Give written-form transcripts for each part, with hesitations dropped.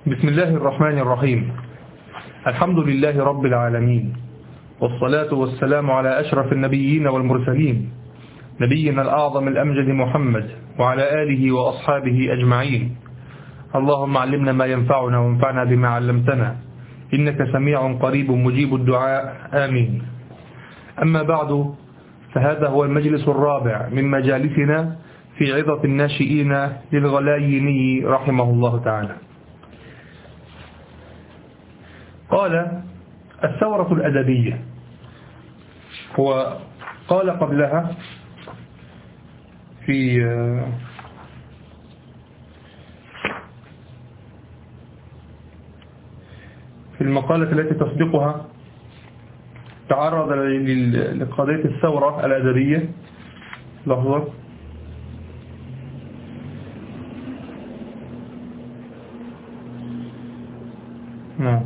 بسم الله الرحمن الرحيم. الحمد لله رب العالمين، والصلاة والسلام على أشرف النبيين والمرسلين، نبينا الأعظم الأمجد محمد وعلى آله وأصحابه أجمعين. اللهم علمنا ما ينفعنا وانفعنا بما علمتنا، إنك سميع قريب مجيب الدعاء، آمين. أما بعد، فهذا هو المجلس الرابع من مجالسنا في عظة الناشئين للغلايني رحمه الله تعالى. قال: الثورة الأدبية. هو قال قبلها في المقالة التي تصدقها تعرض لقضية الثورة الأدبية. لحظة. نعم.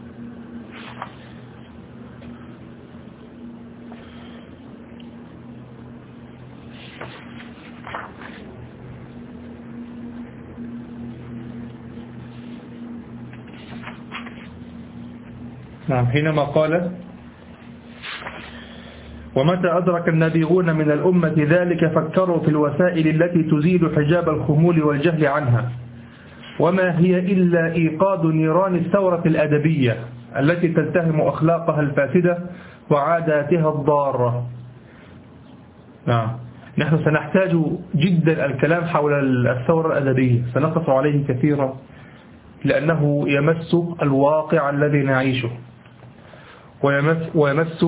حينما قال: ومتى أدرك النابغون من الأمة ذلك فكروا في الوسائل التي تزيل حجاب الخمول والجهل عنها، وما هي إلا إيقاد نيران الثورة الأدبية التي تلتهم أخلاقها الفاسدة وعاداتها الضارة. نحن سنحتاج جدا الكلام حول الثورة الأدبية، سنقف عليه كثيرا لأنه يمس الواقع الذي نعيشه، ويمس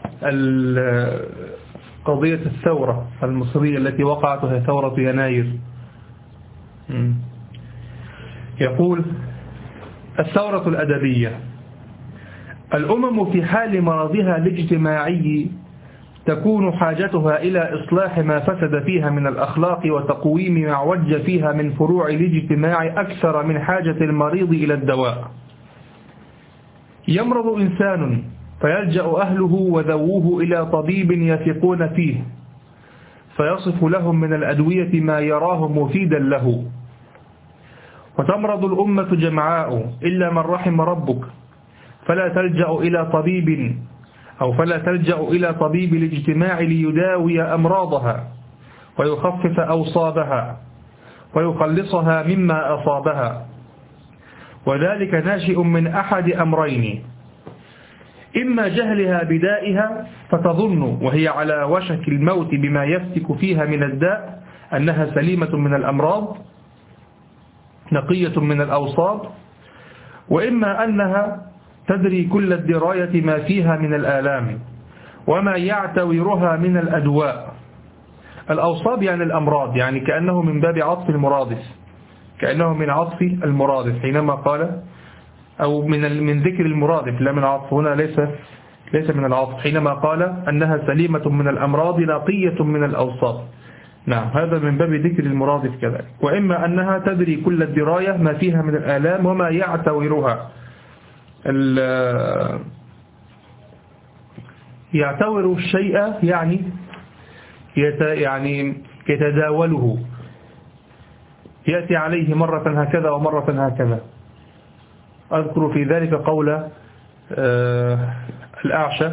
قضية الثورة المصرية التي وقعت هي ثورة يناير. يقول: الثورة الأدبية. الأمم في حال مرضها الاجتماعي تكون حاجتها إلى إصلاح ما فسد فيها من الأخلاق وتقويم ما عوج فيها من فروع الاجتماع أكثر من حاجة المريض إلى الدواء. يمرض إنسان فيلجأ أهله وذووه إلى طبيب يثقون فيه فيصف لهم من الأدوية ما يراه مفيدا له. وتمرض الأمة جمعاء إلا من رحم ربك، فلا تلجأ إلى طبيب الاجتماع ليداوي أمراضها ويخفف أوصابها ويخلصها مما أصابها، وذلك ناشئ من أحد أمرين: إما جهلها بدائها فتظن وهي على وشك الموت بما يفتك فيها من الداء أنها سليمة من الأمراض نقية من الأوصاب، وإما أنها تدري كل الدراية ما فيها من الآلام وما يعتورها من الأدواء. الأوصاب يعني الأمراض، يعني كأنه من باب عطف المرادف، كأنه من عطف المرادف حينما قال، أو من ذكر المرادف لا من عطف، هنا ليس من العطف، حينما قال أنها سليمة من الأمراض نقية من الأوصاب. نعم، هذا من باب ذكر المرادف كذلك. وإما أنها تدري كل الدراية ما فيها من الآلام وما يعتورها. يعتور الشيء يعني يتداوله، يأتي عليه مرة هكذا ومرة هكذا. أذكر في ذلك قول الأعشى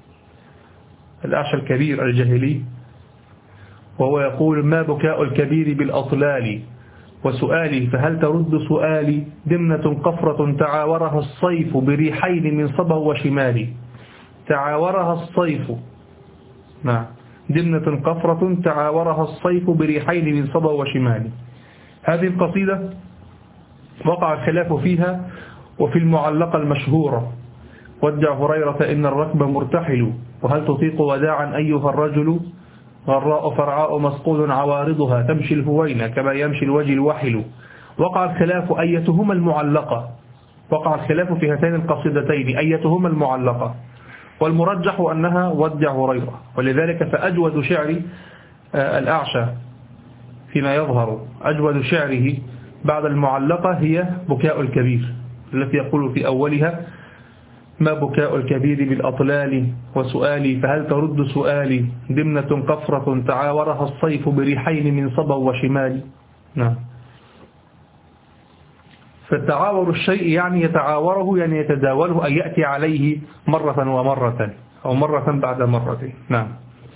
الكبير الجاهلي، وهو يقول: ما بكاء الكبير بالأطلال وسؤالي فهل ترد سؤالي، دمنة قفرة تعاورها الصيف بريحين من صبا وشمالي. تعاورها الصيف، نعم، دمنة قفرة تعاورها الصيف بريحين من صبا وشمالي. هذه القصيدة وقع الخلاف فيها وفي المعلقة المشهورة: ودع هريرة إن الركب مرتحل، وهل تطيق وداعا أيها الرجل، غراء فرعاء مسقول عوارضها تمشي الهوين كما يمشي الوجه الوحل. وقع الخلاف أيتهما المعلقة، وقع الخلاف في هاتين القصيدتين أيتهما المعلقة، والمرجح أنها ودع هريرة. ولذلك فأجود شعر الأعشى فيما يظهر، أجود شعره بعد المعلقة هي بكاء الكبير، التي يقول في أولها: ما بكاء الكبير بالأطلال وسؤالي فهل ترد سؤالي، دمنة قفرة تعاورها الصيف بريحين من صبا وشمال. نعم. فتعاور الشيء يعني يتعاوره، يعني يتداوله، أن يأتي عليه مرة ومرة أو مرة بعد مرة. نعم.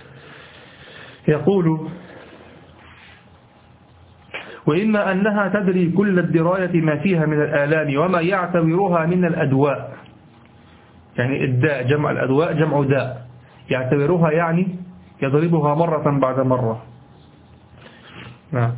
يقول: وإما أنها تدري كل الدراية ما فيها من الآلام وما يعتبرها من الأدواء، يعني الداء جمع الأدواء جمع داء، يعتبرها يعني يضربها مرة بعد مرة. نعم.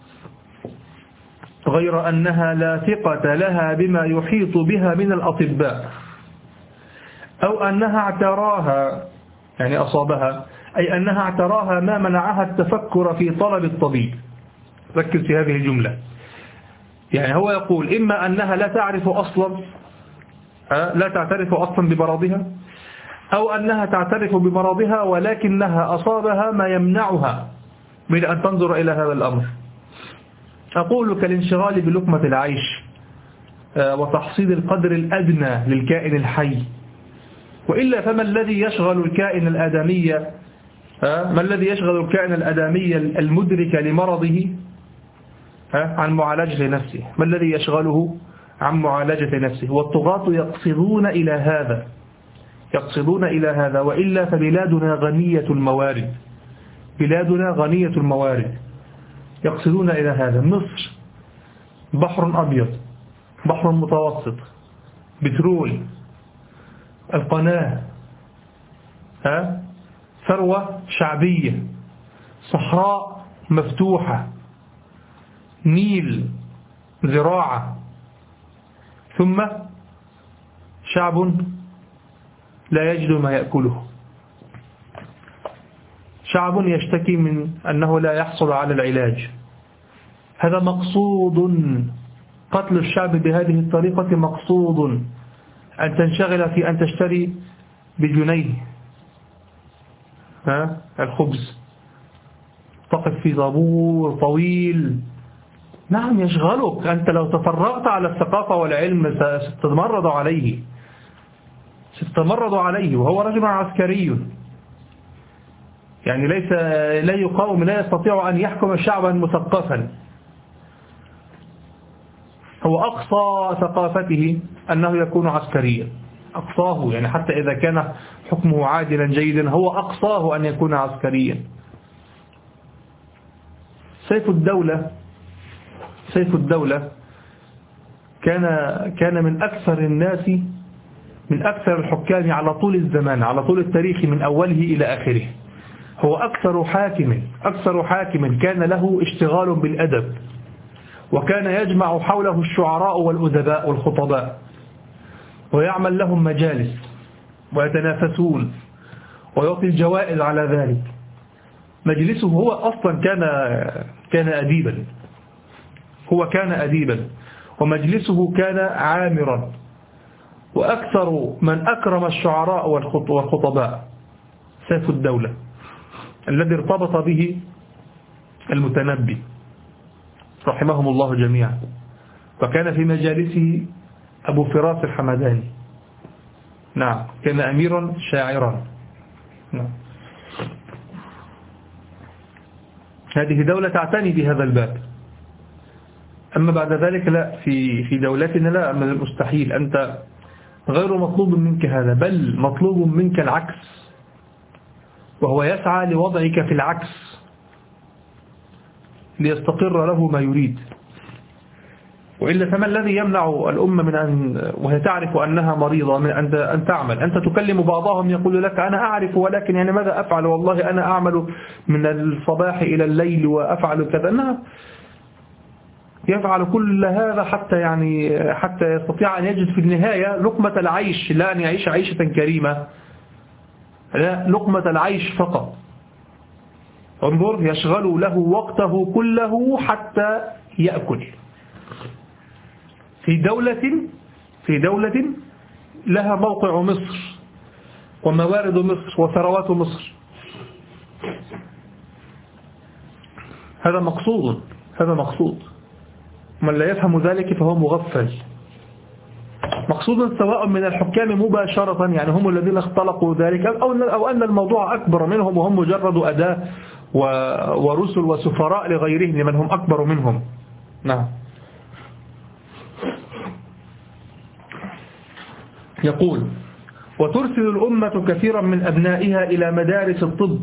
غير أنها لا ثقة لها بما يحيط بها من الأطباء، أو أنها اعتراها يعني أصابها، أي أنها اعتراها ما منعها التفكر في طلب الطبيب. ركز في هذه الجملة. يعني هو يقول إما أنها لا تعرف أصلا، لا تعترف أصلا بمرضها، أو أنها تعترف بمرضها ولكنها أصابها ما يمنعها من أن تنظر إلى هذا الأمر. أقول كالانشغال بلقمة العيش وتحصيل القدر الأدنى للكائن الحي. وإلا فما الذي يشغل الكائن الآدمي، ما الذي يشغل الكائن الآدمي المدرك لمرضه عن معالجة نفسه؟ ما الذي يشغله عن معالجة نفسه؟ والطغاة يقصدون إلى هذا، يقصدون إلى هذا. وإلا فبلادنا غنية الموارد، بلادنا غنية الموارد، يقصدون إلى هذا. مصر بحر أبيض، بحر متوسط، بترول، القناة، ثروة شعبية، صحراء مفتوحة، نيل، زراعة، ثم شعب لا يجد ما يأكله، شعب يشتكي من أنه لا يحصل على العلاج. هذا مقصود، قتل الشعب بهذه الطريقة مقصود. أن تنشغل في أن تشتري بجنيه الخبز، تقف في طابور طويل. نعم يشغلك. أنت لو تفرغت على الثقافة والعلم ستتمرد عليه، ستتمرد عليه. وهو رجل عسكري، يعني ليس لا يقاوم، لا يستطيع أن يحكم شعبا مثقفا. هو أقصى ثقافته أنه يكون عسكريا، أقصاه، يعني حتى إذا كان حكمه عادلا جيدا هو أقصاه أن يكون عسكريا. سيف الدولة كان من أكثر الناس، من أكثر الحكام على طول الزمان، على طول التاريخ من أوله إلى آخره. هو أكثر حاكم كان له اشتغال بالأدب، وكان يجمع حوله الشعراء والأدباء والخطباء ويعمل لهم مجالس ويتنافسون ويعطي الجوائز على ذلك. مجلسه هو أصلا كان أديبا، هو كان أديبا، ومجلسه كان عامرا. وأكثر من أكرم الشعراء والخطباء سيف الدولة الذي ارتبط به المتنبي رحمهم الله جميعا. وكان في مجالسه أبو فراس الحمداني. نعم، كان أميرا شاعرا. نعم. هذه دولة تعتني بهذا الباب. أما بعد ذلك لا، في دولتنا لا، من المستحيل. أنت غير مطلوب منك هذا، بل مطلوب منك العكس، وهو يسعى لوضعك في العكس ليستقر له ما يريد. وإلا فما الذي يمنع الأمة من أن وهي تعرف أنها مريضة من أن تعمل؟ أنت تكلم بعضهم يقول لك أنا أعرف، ولكن يعني ماذا أفعل؟ والله أنا أعمل من الصباح إلى الليل وأفعل كذا. يفعل كل هذا حتى يستطيع أن يجد في النهاية لقمة العيش، لا أن يعيش عيشة كريمة، لا، لقمة العيش فقط. انظر، يشغل له وقته كله حتى يأكل في دولة لها موقع مصر وموارد مصر وثروات مصر. هذا مقصود. من لا يفهم ذلك فهو مغفل. مقصود سواء من الحكام مباشرة، يعني هم الذين اختلقوا ذلك، أو أن الموضوع أكبر منهم وهم مجرد أداة ورسل وسفراء لغيرهم لمن هم أكبر منهم. نعم. يقول: وترسل الأمة كثيرا من أبنائها إلى مدارس الطب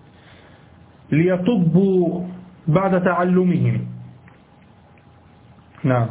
ليطبوا بعد تعلمهم. نعم،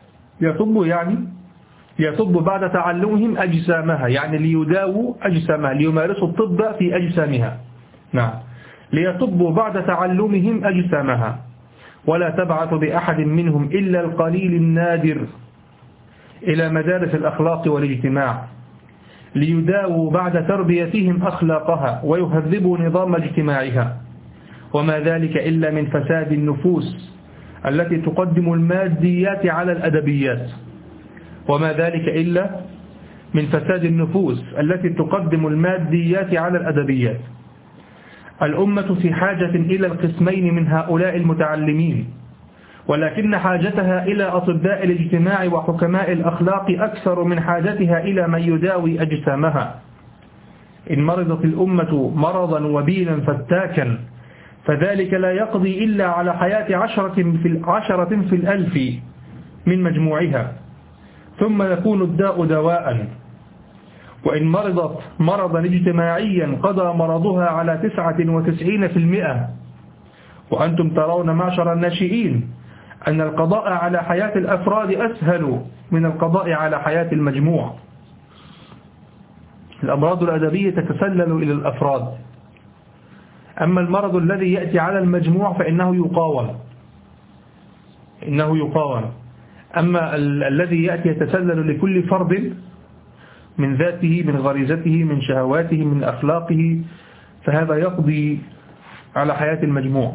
ليطبوا بعد تعلمهم أجسامها، يعني ليداووا أجسامها، ليمارسوا الطب في أجسامها. نعم، ليطبوا بعد تعلمهم أجسامها، ولا تبعث بأحد منهم إلا القليل النادر إلى مدارس الأخلاق والاجتماع ليداووا بعد تربيتهم أخلاقها ويهذبوا نظام اجتماعها، وما ذلك إلا من فساد النفوس التي تقدم الماديات على الأدبيات، وما ذلك إلا من فساد النفوس التي تقدم الماديات على الأدبيات. الأمة في حاجة إلى القسمين من هؤلاء المتعلمين، ولكن حاجتها إلى أطباء الاجتماع وحكماء الأخلاق أكثر من حاجتها إلى من يداوي أجسامها. إن مرضت الأمة مرضا وبيلا فتاكا فذلك لا يقضي إلا على حياة 10 في الألف من مجموعها، ثم يكون الداء دواء. وإن مرضت مرضا اجتماعيا قضى مرضها على 99%. وأنتم ترون معشر الناشئين أن القضاء على حياة الأفراد أسهل من القضاء على حياة المجموع. الأمراض الأدبية تتسلل إلى الأفراد، أما المرض الذي يأتي على المجموع فإنه يقاوم. أما الذي يأتي يتسلل لكل فرد من ذاته، من غريزته، من شهواته، من أخلاقه، فهذا يقضي على حياة المجموع.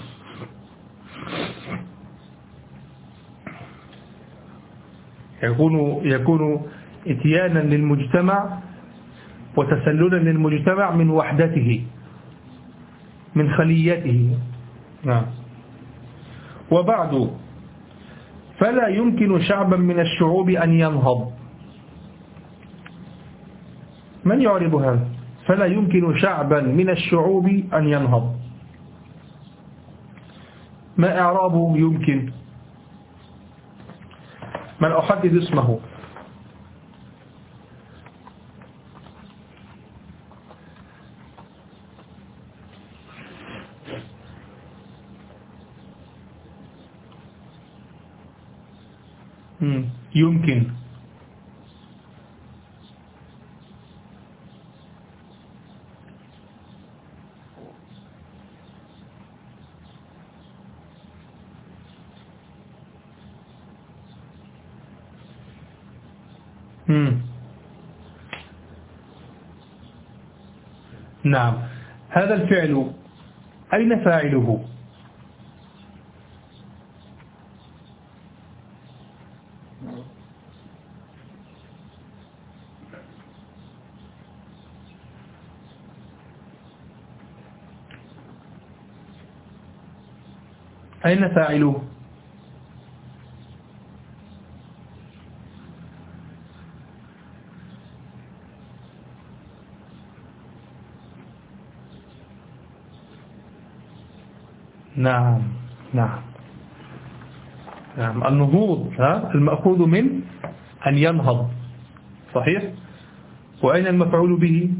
يكون اتيانا للمجتمع وتسللا للمجتمع من وحدته، من خليته. نعم. وبعد، فلا يمكن شعبا من الشعوب أن ينهض. من يعرب هذا؟ فلا يمكن شعبا من الشعوب أن ينهض. ما إعرابه يمكن؟ من أحدد اسمه؟ يمكن. نعم. هذا الفعل أين فاعله؟ أين فاعله؟ نعم. النهوض المأخوذ من أن ينهض، صحيح. وأين المفعول به؟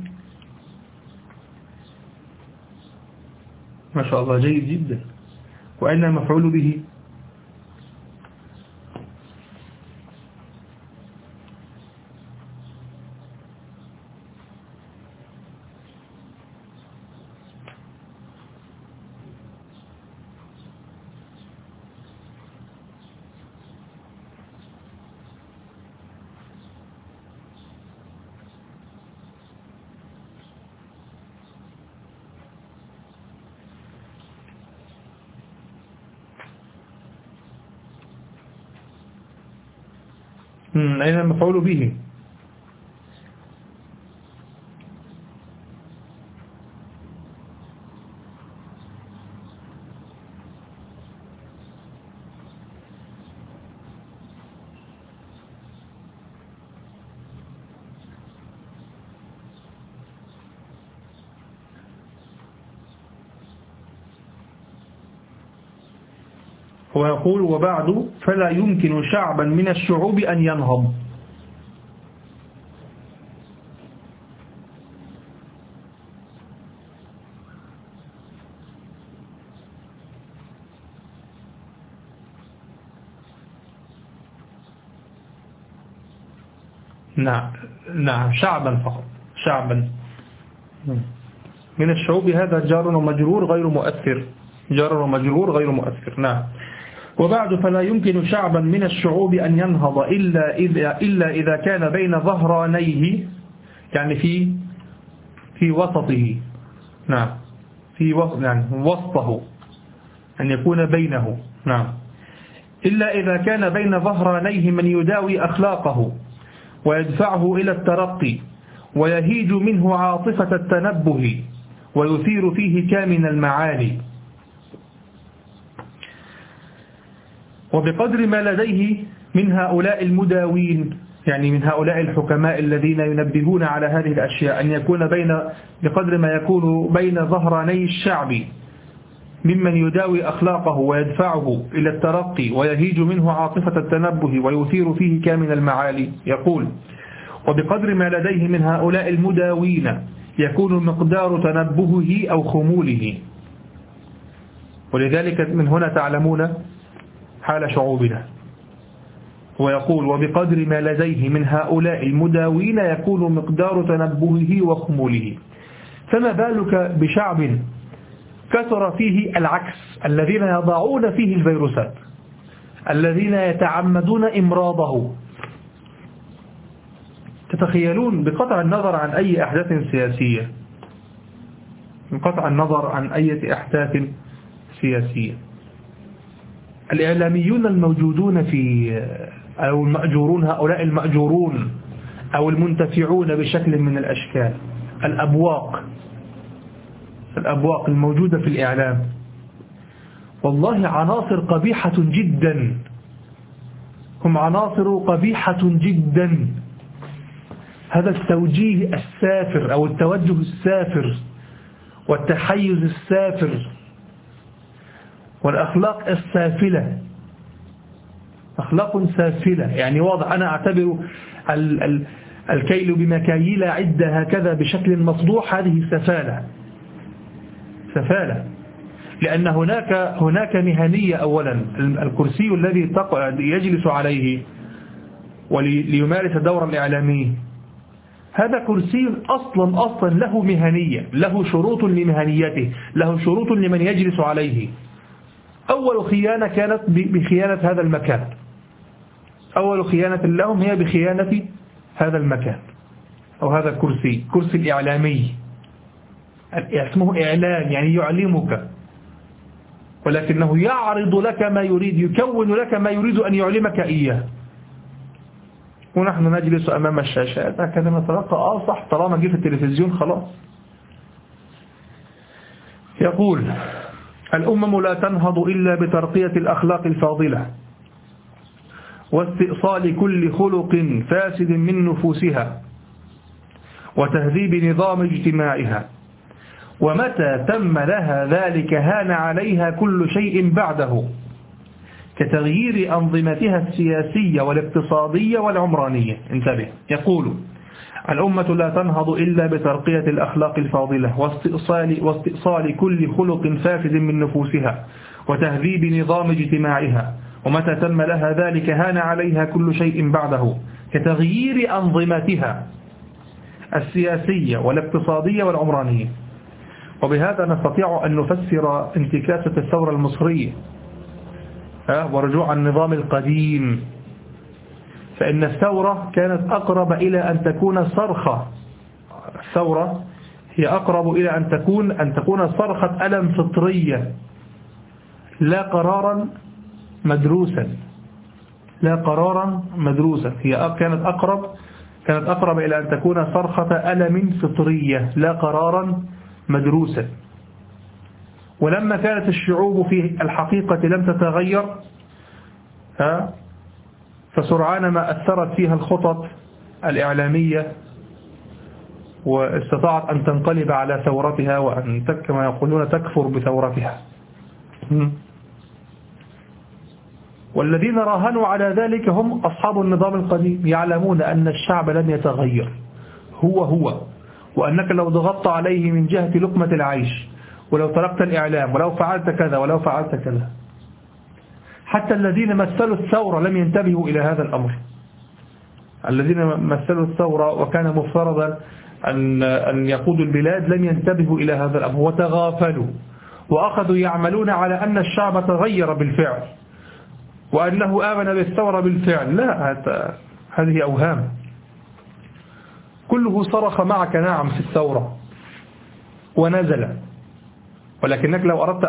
ما شاء الله، جيد جدا. وأين المفعول به؟ أين المفعول به؟ هو يقول: وبعد، فلا يمكن شعبا من الشعوب أن ينهض. نعم شعبا فقط، شعبا من الشعوب. هذا جار ومجرور غير مؤثر، جار ومجرور غير مؤثر. نعم. وبعد فلا يمكن شعبا من الشعوب أن ينهض إلا إذا كان بين ظهرانيه، يعني في وسطه. نعم، يعني وسطه، أن يكون بينه. نعم. إلا إذا كان بين ظهرانيه من يداوي أخلاقه ويدفعه إلى الترقي ويهيج منه عاطفة التنبه ويثير فيه كامن المعالي. وبقدر ما لديه من هؤلاء المداوين، يعني من هؤلاء الحكماء الذين ينبهون على هذه الأشياء، أن يكون بقدر ما يكون بين ظهراني الشعب ممن يداوي أخلاقه ويدفعه إلى الترقي ويهيج منه عاطفة التنبه ويثير فيه كامن المعالي. يقول: وبقدر ما لديه من هؤلاء المداوين يكون مقدار تنبهه أو خموله. ولذلك من هنا تعلمون حال شعوبنا. ويقول: وبقدر ما لديه من هؤلاء المداوين يكون مقدار تنبهه وخموله. فما بالك بشعب كثر فيه العكس، الذين يضعون فيه الفيروسات، الذين يتعمدون إمراضه. تتخيلون بقطع النظر عن أي أحداث سياسية، بقطع النظر عن أي أحداث سياسية، الإعلاميون الموجودون أو المأجورون، هؤلاء المأجورون أو المنتفعون بشكل من الأشكال، الأبواق الموجودة في الإعلام، والله عناصر قبيحة جدا، هم عناصر قبيحة جدا. هذا التوجيه السافر أو التوجه السافر والتحيز السافر والأخلاق السافلة، أخلاق سافلة. يعني واضح، أنا أعتبر الكيل بمكاييل عدة هكذا بشكل مفضوح، هذه سفالة، لأن هناك مهنية. أولا الكرسي الذي يجلس عليه وليمارس دور الإعلامي، هذا كرسي أصلا له مهنية، له شروط لمهنيته، له شروط لمن يجلس عليه. أول خيانة كانت بخيانة هذا المكان، أول خيانة لهم هي بخيانة هذا المكان أو هذا الكرسي، كرسي الإعلامي. اسمه إعلام، يعني يعلمك، ولكنه يعرض لك ما يريد، يكون لك ما يريد أن يعلمك إياه. ونحن نجلس أمام الشاشات هكذا نتلقى صح، طالما جه في التلفزيون خلاص. يقول: الأمم لا تنهض إلا بترقية الأخلاق الفاضلة واستئصال كل خلق فاسد من نفوسها وتهذيب نظام اجتماعها، ومتى تم لها ذلك هان عليها كل شيء بعده كتغيير أنظمتها السياسية والاقتصادية والعمرانية. انتبه، يقول: الأمة لا تنهض إلا بترقية الأخلاق الفاضلة واستئصال كل خلق فاسد من نفوسها وتهذيب نظام اجتماعها، ومتى تم لها ذلك هان عليها كل شيء بعده كتغيير أنظمتها السياسية والاقتصادية والعمرانية. وبهذا نستطيع أن نفسر انتكاسة الثورة المصرية ورجوع النظام القديم، فإن الثورة كانت أقرب إلى أن تكون صرخة. الثورة هي أقرب إلى أن تكون صرخة ألم فطرية، لا قرارا مدروسا، لا قرارا مدروسا. هي كانت أقرب إلى أن تكون صرخة ألم فطرية لا قرارا مدروسا. ولما كانت الشعوب في الحقيقة لم تتغير فسرعان ما أثرت فيها الخطط الإعلامية واستطاعت أن تنقلب على ثورتها وأن كما يقولون تكفر بثورتها. والذين راهنوا على ذلك هم أصحاب النظام القديم، يعلمون أن الشعب لن يتغير، هو وأنك لو ضغطت عليه من جهة لقمة العيش، ولو تركت الإعلام، ولو فعلت كذا ولو فعلت كذا. حتى الذين مثلوا الثورة لم ينتبهوا إلى هذا الأمر، الذين مثلوا الثورة وكان مفترضا أن يقودوا البلاد لم ينتبهوا إلى هذا الأمر وتغافلوا وأخذوا يعملون على أن الشعب تغير بالفعل وأنه آمن بالثورة بالفعل. لا، هذه أوهام. كله صرخ معك نعم في الثورة ونزل، ولكنك لو أردت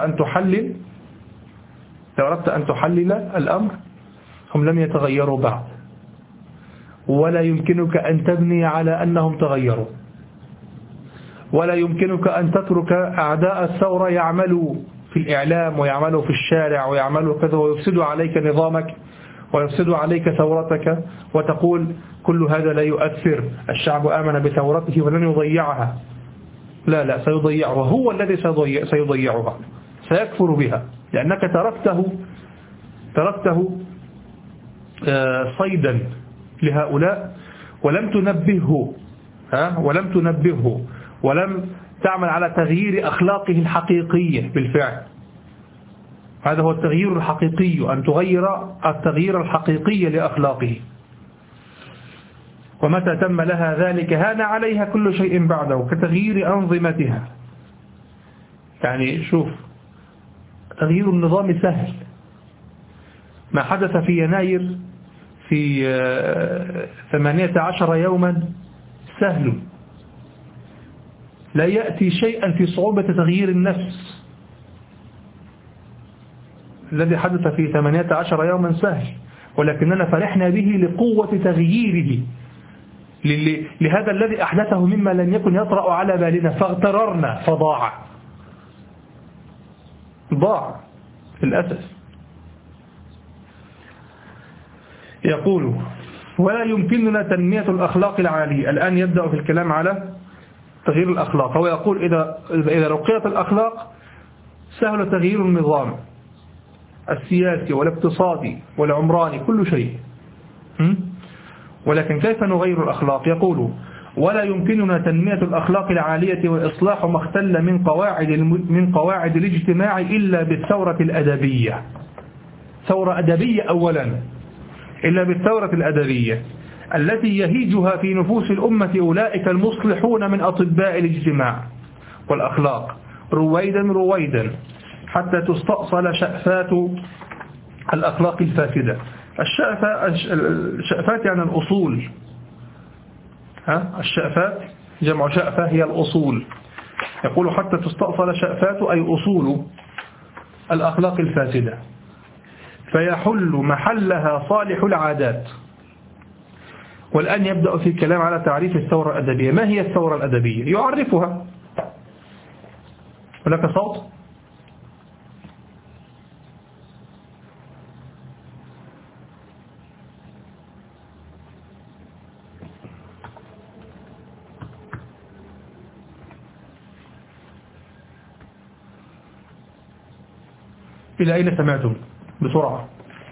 أن تحلل الأمر هم لم يتغيروا بعد، ولا يمكنك أن تبني على أنهم تغيروا، ولا يمكنك أن تترك أعداء الثورة يعملوا في الإعلام ويعملوا في الشارع ويعملوا كذا ويفسدوا عليك نظامك ويفسدوا عليك ثورتك وتقول كل هذا لا يؤثر، الشعب آمن بثورته ولن يضيعها. لا، سيضيعها، هو الذي سيضيعها، سيكفر بها، لأنك تركته صيدا لهؤلاء ولم تنبهه ولم تعمل على تغيير أخلاقه الحقيقية بالفعل. هذا هو التغيير الحقيقي، أن تغير التغيير الحقيقي لأخلاقه. ومتى تم لها ذلك هان عليها كل شيء بعده كتغيير أنظمتها. يعني شوف، تغيير النظام سهل. ما حدث في يناير في 18 يوما سهل، لا يأتي شيئا في صعوبة تغيير النفس. الذي حدث في 18 يوما سهل، ولكننا فرحنا به لقوة تغييره لهذا الذي أحدثه مما لم يكن يطرأ على بالنا، فاغتررنا ضاع للأسف. يقول ولا يمكننا تنمية الأخلاق العالية. الآن يبدأ في الكلام على تغيير الأخلاق. هو يقول إذا رقيت الأخلاق سهل تغيير النظام السياسي والاقتصادي والعمراني كل شيء. ولكن كيف نغير الأخلاق؟ يقول ولا يمكننا تنمية الأخلاق العالية وإصلاح ما اختل من قواعد الاجتماع إلا بالثورة الأدبية. ثورة أدبية أولا، إلا بالثورة الأدبية التي يهيجها في نفوس الأمة أولئك المصلحون من أطباء الاجتماع والأخلاق رويدا حتى تستأصل شأفات الأخلاق الفاسدة. الشأفات يعني الأصول. الشأفات جمع شأفة هي الأصول. يقول حتى تستأصل شأفات أي أصول الأخلاق الفاسدة، فيحل محلها صالح العادات. والآن يبدأ في الكلام على تعريف الثورة الأدبية. ما هي الثورة الأدبية؟ يعرفها. هناك صوت؟ إلى أين سمعتم؟ بسرعة.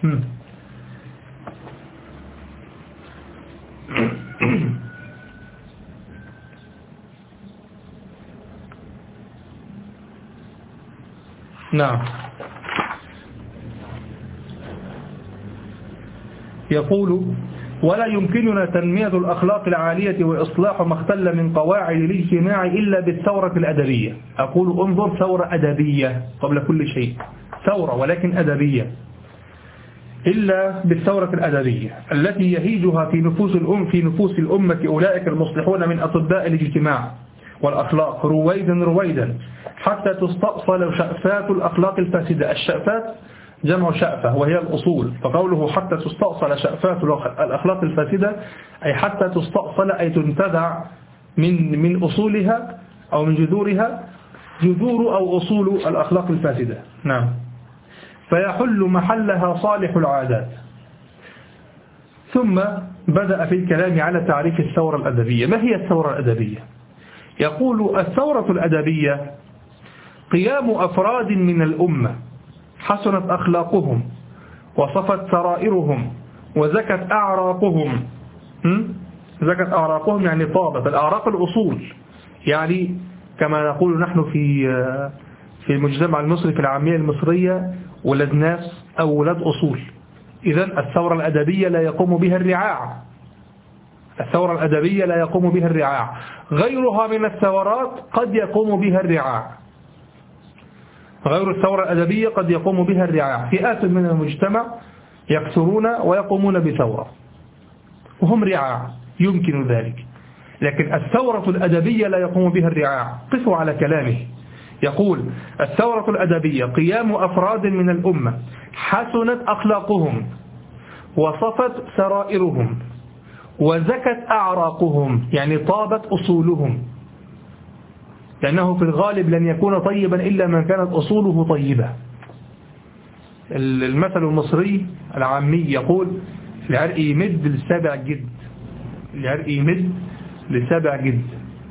نعم. يقول ولا يمكننا تنمية الأخلاق العالية وإصلاح ما اختل من قواعد الاجتماع إلا بالثورة الأدبية. أقول انظر، ثورة أدبية قبل كل شيء، ثورة ولكن أدبية. إلا بالثورة الأدبية التي يهيجها في نفوس الأمة أولئك المصلحون من أطباء الاجتماع والأخلاق رويدا حتى تستأصل شأفات الأخلاق الفاسدة. الشأفات جمع شأفة وهي الأصول، فقوله حتى تستأصل شأفات الأخلاق الفاسدة أي حتى تستأصل أي تنتزع من أصولها أو من جذورها، جذور أو أصول الأخلاق الفاسدة. نعم. فيحل محلها صالح العادات. ثم بدأ في الكلام على تعريف الثورة الأدبية. ما هي الثورة الأدبية؟ يقول الثورة الأدبية قيام أفراد من الأمة حسنت أخلاقهم وصفت سرائرهم وزكت أعراقهم. زكت أعراقهم يعني طابت. الأعراق الأصول، يعني كما نقول نحن في المجتمع المصري في العامية المصرية ولد ناس أو ولد أصول. إذن الثورة الأدبية لا يقوم بها الرعاع، الثورة الأدبية لا يقوم بها الرعاع، غيرها من الثورات قد يقوم بها الرعاع. غير الثورة الأدبية قد يقوم بها الرعاع، فئات من المجتمع يكثرون ويقومون بثورة وهم رعاع، يمكن ذلك. لكن الثورة الأدبية لا يقوم بها الرعاع. قفوا على كلامه، يقول الثورة الأدبية قيام أفراد من الأمة حسنت أخلاقهم وصفت سرائرهم وزكت أعراقهم، يعني طابت أصولهم، لأنه في الغالب لن يكون طيبا إلا من كانت أصوله طيبة. المثل المصري العامي يقول العرق يمد لسابع جد، العرق يمد لسابع جد.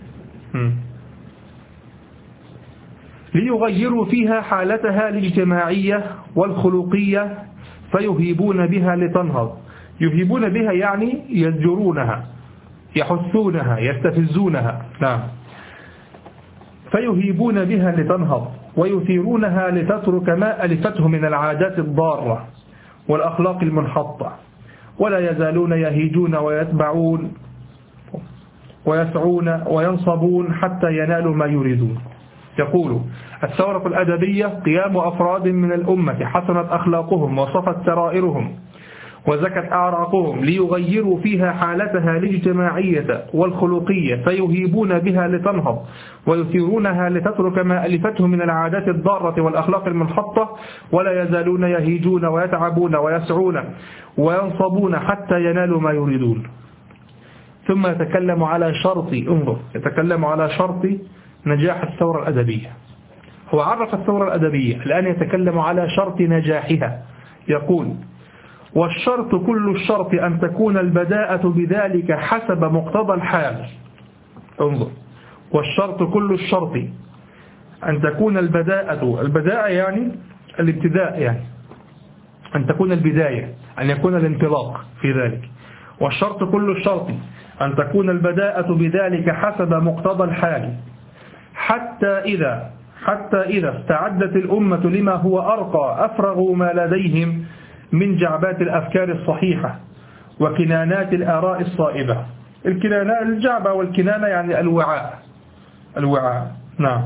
ليغيروا فيها حالتها الاجتماعية والخلقية فيهيبون بها لتنهض. يهيبون بها يعني يزجرونها، يحثونها، يستفزونها. نعم. فيهيبون بها لتنهض ويثيرونها لتترك ما ألفته من العادات الضارة والأخلاق المنحطة، ولا يزالون يهيجون ويتبعون ويسعون وينصبون حتى ينالوا ما يريدون. يقول الثورة الأدبية قيام أفراد من الأمة حسنت أخلاقهم وصفت سرائرهم وزكت أعراقهم ليغيروا فيها حالتها الاجتماعية والخلقية فيهيبون بها لتنهض ويثيرونها لتترك ما ألفته من العادات الضارة والأخلاق المنحطة، ولا يزالون يهيجون ويتعبون ويسعون وينصبون حتى ينالوا ما يريدون. ثم يتكلم على شرط، انظر، يتكلم على شرط نجاح الثورة الأدبية. هو عرف الثورة الأدبية، الآن يتكلم على شرط نجاحها. يقول والشرط كل الشرط أن تكون البداءة بذلك حسب مقتضى الحال. انظر، والشرط كل الشرط أن تكون البداءة يعني الابتداء، يعني أن تكون البداية، أن يكون الانطلاق في ذلك. والشرط كل الشرط أن تكون البداءة بذلك حسب مقتضى الحال حتى إذا استعدت الأمة لما هو أرقى أفرغوا ما لديهم من جعبات الأفكار الصحيحة وكنانات الآراء الصائبة. الجعبة والكنانة يعني الوعاء. نعم.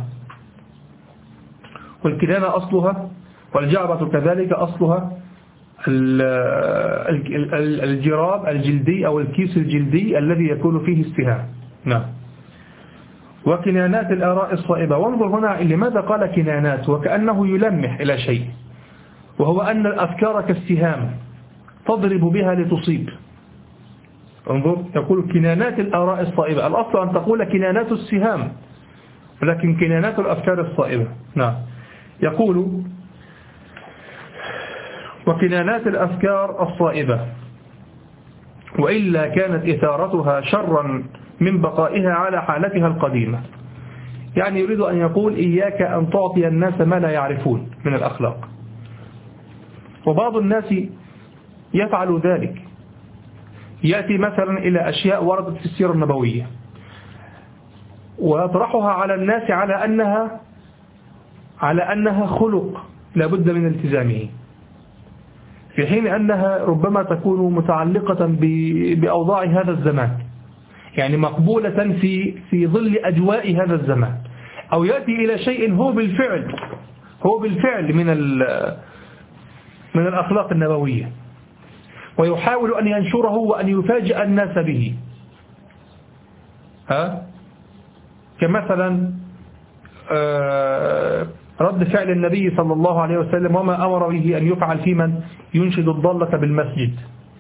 والكنانة أصلها والجعبة كذلك أصلها الجراب الجلدي أو الكيس الجلدي الذي يكون فيه السهام. نعم. وكنانات الآراء الصائبة. وانظر هنا لماذا قال كنانات، وكأنه يلمح إلى شيء، وهو أن الأفكار كالسهام تضرب بها لتصيب. انظر، يقول كنانات الآراء الصائبة، الأصل أن تقول كنانات السهام، ولكن كنانات الأفكار الصائبة. نعم. يقول وكنانات الأفكار الصائبة، وإلا كانت إثارتها شرا من بقائها على حالتها القديمة. يعني يريد أن يقول إياك أن تعطي الناس ما لا يعرفون من الأخلاق. وبعض الناس يفعل ذلك، يأتي مثلا إلى أشياء وردت في السيرة النبوية ويطرحها على الناس على أنها خلق لابد من التزامه، في حين أنها ربما تكون متعلقة بأوضاع هذا الزمان، يعني مقبولة في ظل أجواء هذا الزمان، أو يأتي إلى شيء هو بالفعل من الأخلاق النبوية، ويحاول أن ينشره وأن يفاجئ الناس به. كمثلا رد فعل النبي صلى الله عليه وسلم وما أمر به أن يفعل في من ينشد الضالة بالمسجد،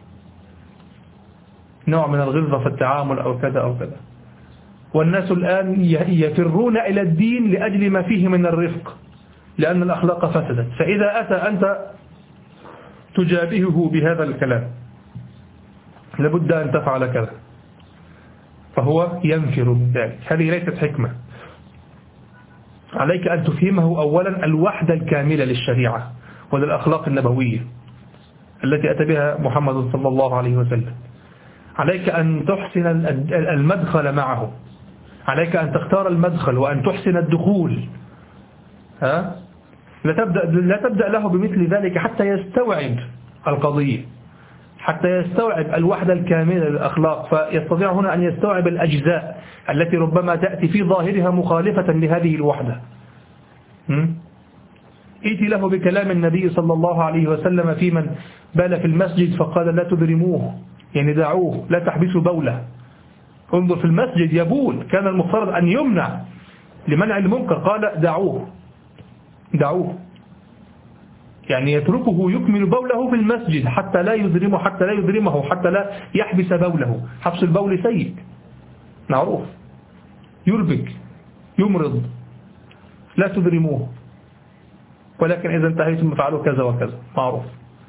نوع من الغلظة في التعامل أو كذا أو كذا. والناس الآن يفرون إلى الدين لأجل ما فيه من الرفق، لأن الأخلاق فسدت. فإذا أتى أنت تجابهه بهذا الكلام لابد أن تفعل كذا، فهو ينفر من ذلك. هذه ليست حكمة. عليك أن تفهمه أولا الوحدة الكاملة للشريعة وللأخلاق النبوية التي أتى بها محمد صلى الله عليه وسلم. عليك أن تحسن المدخل معه، عليك أن تختار المدخل وأن تحسن الدخول. لا تبدأ له بمثل ذلك حتى يستوعب القضية، حتى يستوعب الوحدة الكاملة للأخلاق، فيستطيع هنا أن يستوعب الأجزاء التي ربما تأتي في ظاهرها مخالفة لهذه الوحدة. ائت له بكلام النبي صلى الله عليه وسلم في من بال في المسجد فقال لا تدرموه، يعني دعوه، لا تحبسوا بوله. انظر في المسجد يبول، كان المفترض أن يمنع لمنع المنكر، قال دعوه دعوه، يعني يتركه يكمل بوله في المسجد حتى لا يدرمه، حتى لا يحبس بوله. حبس البول سيء معروف، يربك يمرض، لا تدرموه، ولكن إذا انتهيتم فعلوا كذا وكذا معروف.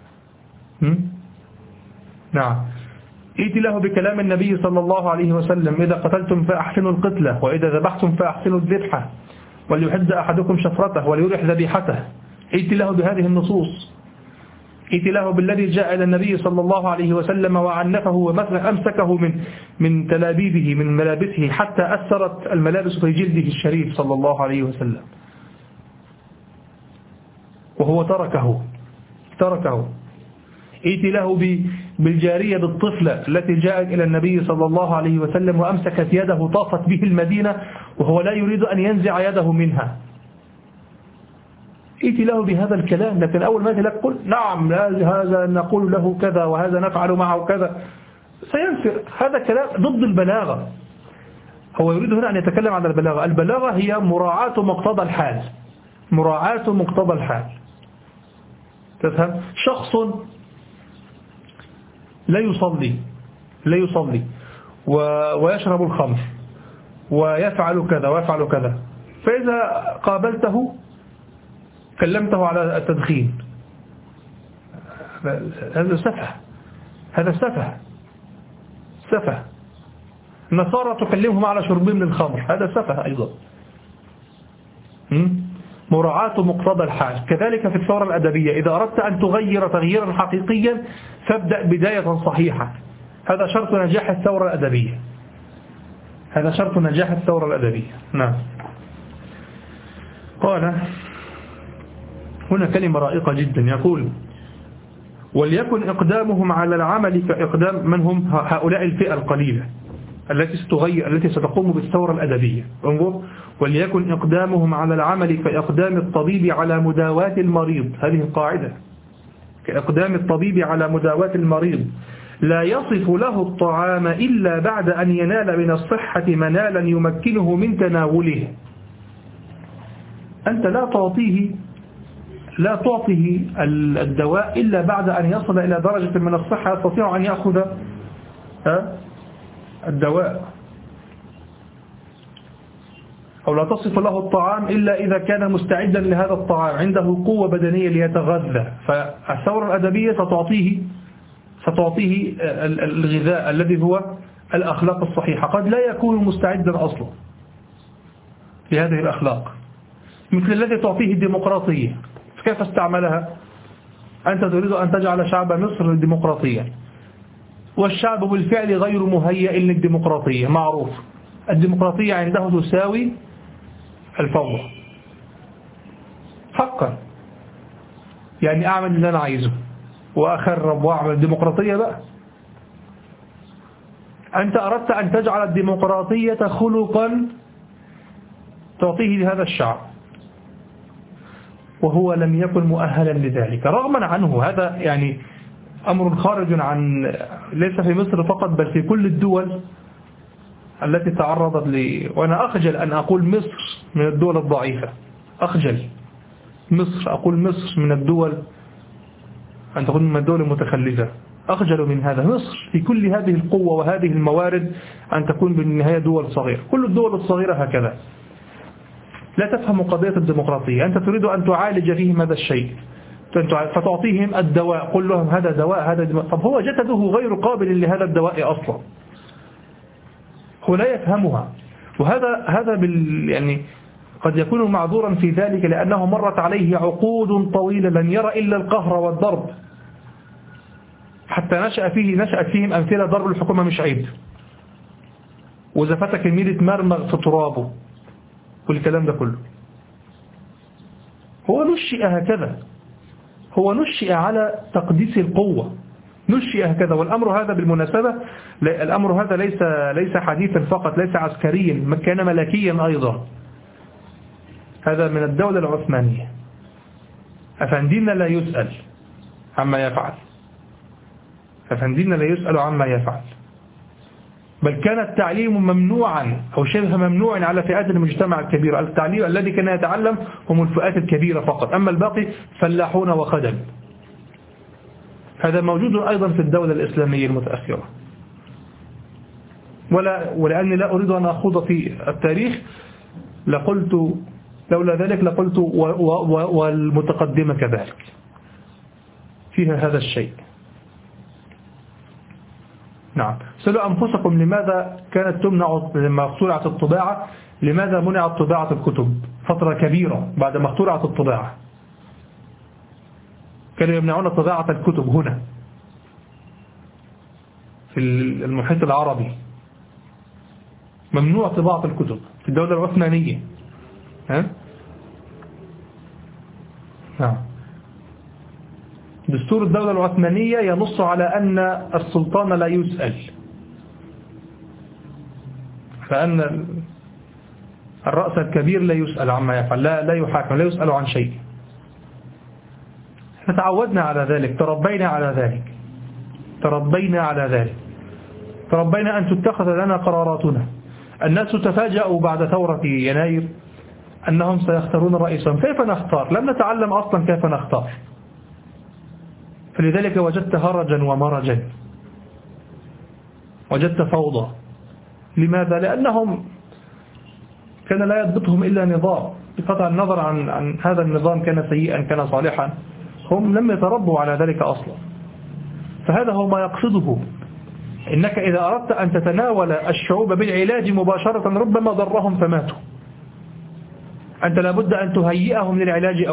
نعم. ائت له بكلام النبي صلى الله عليه وسلم إذا قتلتم فأحسنوا القتلة، وإذا ذبحتم فأحسنوا الذبحة، وليحد أحدكم شفرته وليرح ذبيحته. ائت له بهذه النصوص. ائت له بالذي جاء إلى النبي صلى الله عليه وسلم وعنفه ومثلا أمسكه من تلابيبه من ملابسه حتى أثرت الملابس في جلده الشريف صلى الله عليه وسلم، وهو تركه. ائت له بالجارية بالطفلة التي جاءت إلى النبي صلى الله عليه وسلم وأمسكت يده طافت به المدينة وهو لا يريد أن ينزع يده منها. ائت له بهذا الكلام، لكن أول ما لك قل نعم هذا نقول له كذا وهذا نفعل معه كذا، سينفر. هذا كلام ضد البلاغة. هو يريد هنا أن يتكلم عن البلاغة. البلاغة هي مراعاة مقتضى الحال. تفهم؟ شخص لا يصلي ويشرب الخمر ويفعل كذا، فإذا قابلته كلمته على التدخين، هذا سفه. النصارى تكلمهم على شربهم للخمر، هذا سفه أيضا. مراعاة مقتضى الحال. كذلك في الثورة الأدبية، إذا أردت أن تغير تغييرا حقيقيا فابدأ بداية صحيحة. هذا شرط نجاح الثورة الأدبية. نعم. قال هنا كلمة رائقة جدا، يقول وليكن إقدامهم على العمل كإقدام من هم هؤلاء الفئة القليلة التي ستقوم بالثورة الأدبية. انظر، وليكن إقدامهم على العمل كإقدام الطبيب على مداواة المريض. هذه القاعدة، كإقدام الطبيب على مداواة المريض، لا يصف له الطعام إلا بعد أن ينال من الصحة منالا يمكنه من تناوله. أنت لا تعطيه الدواء إلا بعد أن يصل إلى درجة من الصحة يستطيع أن يأخذ الدواء، أو لا تصف له الطعام إلا إذا كان مستعدا لهذا الطعام، عنده قوة بدنية ليتغذى. فالثورة الأدبية ستعطيه الغذاء الذي هو الأخلاق الصحيحة. قد لا يكون مستعدا أصلا لهذه الأخلاق، مثل الذي تعطيه الديمقراطية. كيف استعملها؟ أنت تريد أن تجعل شعب مصر ديمقراطيا، والشعب بالفعل غير مهيئ للديمقراطية، معروف. الديمقراطية عنده تساوي الفوضى حقا، يعني أعمل اللي أنا عايزه وأخرب وأعمل ديمقراطية بقى. أنت أردت أن تجعل الديمقراطية خلقا تعطيه لهذا الشعب، وهو لم يكن مؤهلا لذلك رغما عنه. هذا يعني أمر خارج عن، ليس في مصر فقط بل في كل الدول التي تعرضت وأنا أخجل أن أقول مصر من الدول الضعيفة، أقول مصر من الدول أن تكون من الدول المتخلفة، أخجل من هذا. مصر في كل هذه القوة وهذه الموارد أن تكون بالنهاية دول صغيرة. كل الدول الصغيرة هكذا، لا تفهم قضية الديمقراطية. أنت تريد أن تعالج فيهم هذا الشيء فتعطيهم الدواء، قل لهم هذا دواء هذا دواء. طب هو جسده غير قابل لهذا الدواء أصلا، هو لا يفهمها. وهذا يعني قد يكون معذورا في ذلك لأنه مرت عليه عقود طويلة لم يرى إلا القهر والضرب، حتى نشأت فيهم أمثلة ضرب الحكومة مش عيب، وزفتك الميل تمرمغ في ترابه والكلام ده كله. هو نشئ هكذا، هو نشئ على تقديس القوة، نشئ هكذا. والأمر هذا بالمناسبة، الأمر هذا ليس حديثا فقط، ليس عسكريا، كان ملكيا أيضا. هذا من الدولة العثمانية. أفندينا لا يسأل عما يفعل، أفندينا لا يسأل عما يفعل. بل كان التعليم ممنوعا أو شبه ممنوعا على فئات المجتمع الكبيرة. التعليم الذي كان يتعلم هم الفئات الكبيرة فقط، أما الباقي فلاحون وخدم. هذا موجود أيضا في الدولة الإسلامية المتأخرة. ولأني لا أريد أن أخوض في التاريخ لقلت، لولا ذلك لقلت والمتقدمة كذلك فيها هذا الشيء. نعم. سألوا أنفسكم لماذا كانت تمنع لما اخترعت الطباعة، لماذا منعت طباعة الكتب فترة كبيرة بعد ما اخترعت الطباعة؟ كانوا يمنعون طباعة الكتب هنا في المحيط العربي، ممنوع طباعة الكتب في الدولة العثمانية. نعم. دستور الدولة العثمانية ينص على أن السلطان لا يسأل، فأن الرأس الكبير لا يسأل عما يفعل، لا يحاكم، لا يسأل عن شيء. تعودنا على ذلك، تربينا على ذلك، تربينا أن تتخذ لنا قراراتنا. الناس تفاجأوا بعد ثورة يناير أنهم سيختارون رئيسا. كيف نختار؟ لم نتعلم أصلا كيف نختار، فلذلك وجدت هرجا ومرجا، وجدت فوضى. لماذا؟ لأنهم كان لا يضبطهم إلا نظام، بقطع النظر عن هذا النظام كان سيئا كان صالحا، هم لم يتربوا على ذلك أصلا. فهذا هو ما يقصده. إنك إذا أردت أن تتناول الشعوب بالعلاج مباشرة ربما ضرهم فماتوا. أنت لابد أن تهيئهم للعلاج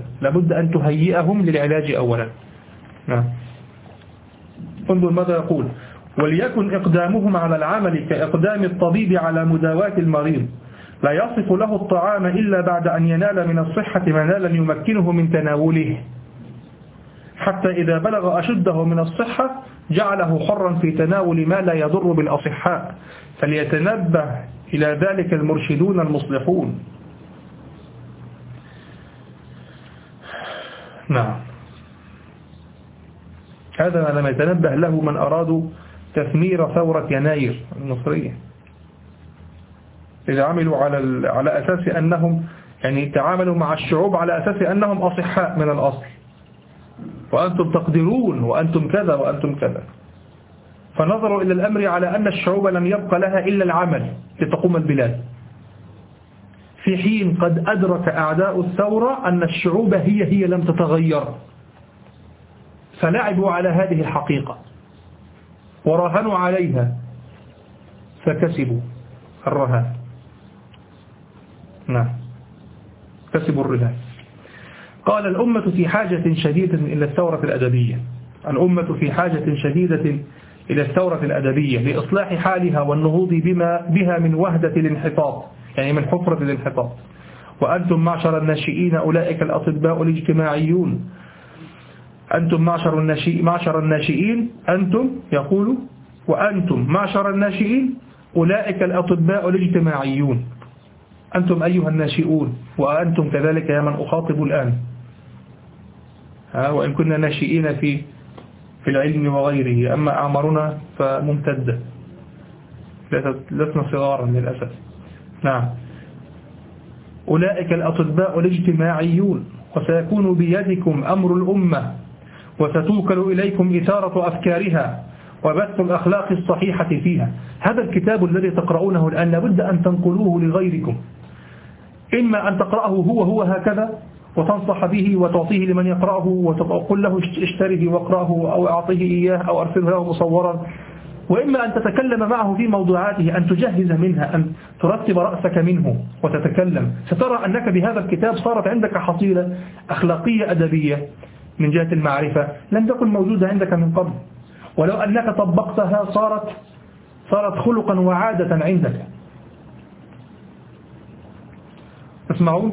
أولا، نعم. انظر ماذا يقول: وليكن إقدامهم على العمل كإقدام الطبيب على مداواة المريض، لا يصف له الطعام إلا بعد أن ينال من الصحة منالا يمكنه من تناوله، حتى إذا بلغ أشده من الصحة جعله حرا في تناول ما لا يضر بالأصحاء، فليتنبه إلى ذلك المرشدون المصلحون. نعم. هذا ما لم يتنبه له من أرادوا تثمير ثورة يناير المصرية، إذا عملوا على أساس أنهم يعني تعاملوا مع الشعوب على أساس أنهم أصحاء من الأصل، وأنتم تقدرون وأنتم كذا وأنتم كذا. فنظروا إلى الأمر على أن الشعوب لم يبقى لها إلا العمل لتقوم البلاد، في حين قد أدرك أعداء الثورة أن الشعوب هي لم تتغير، فلعبوا على هذه الحقيقة وراهنوا عليها فكسبوا الرهان. نعم، كسبوا الرهان. قال: الأمة في حاجة شديدة إلى الثورة الأدبية. الأمة في حاجة شديدة إلى الثورة الأدبية لإصلاح حالها والنهوض بها من وهدة الانحطاط، يعني من حفرة الانحطاط. وأنتم معشر الناشئين أولئك الأطباء الاجتماعيون. أنتم معشر الناشئين، أنتم يقول: وأنتم معشر الناشئين أولئك الأطباء الاجتماعيون. أنتم أيها الناشئون، وأنتم كذلك يا من أخاطب الآن، وإن كنا ناشئين في العلم وغيره، أما أعمارنا فممتدة، لسنا صغارا للأسف. نعم. أولئك الأطباء الاجتماعيون، وسيكون بيدكم أمر الأمة، وستوكل إليكم إثارة أفكارها وبث الأخلاق الصحيحة فيها. هذا الكتاب الذي تقرؤونه الآن لابد أن تنقلوه لغيركم، إما أن تقرأه هو هكذا وتنصح به وتعطيه لمن يقرأه وتقول له اشتره واقرأه أو أعطيه إياه أو أرسله له مصورا، وإما أن تتكلم معه في موضوعاته، أن تجهز منها، أن ترتب رأسك منه وتتكلم. سترى أنك بهذا الكتاب صارت عندك حصيلة أخلاقية أدبية من جهة المعرفة لم تكن موجودة عندك من قبل، ولو أنك طبقتها صارت خلقا وعادة عندك. اسمعون.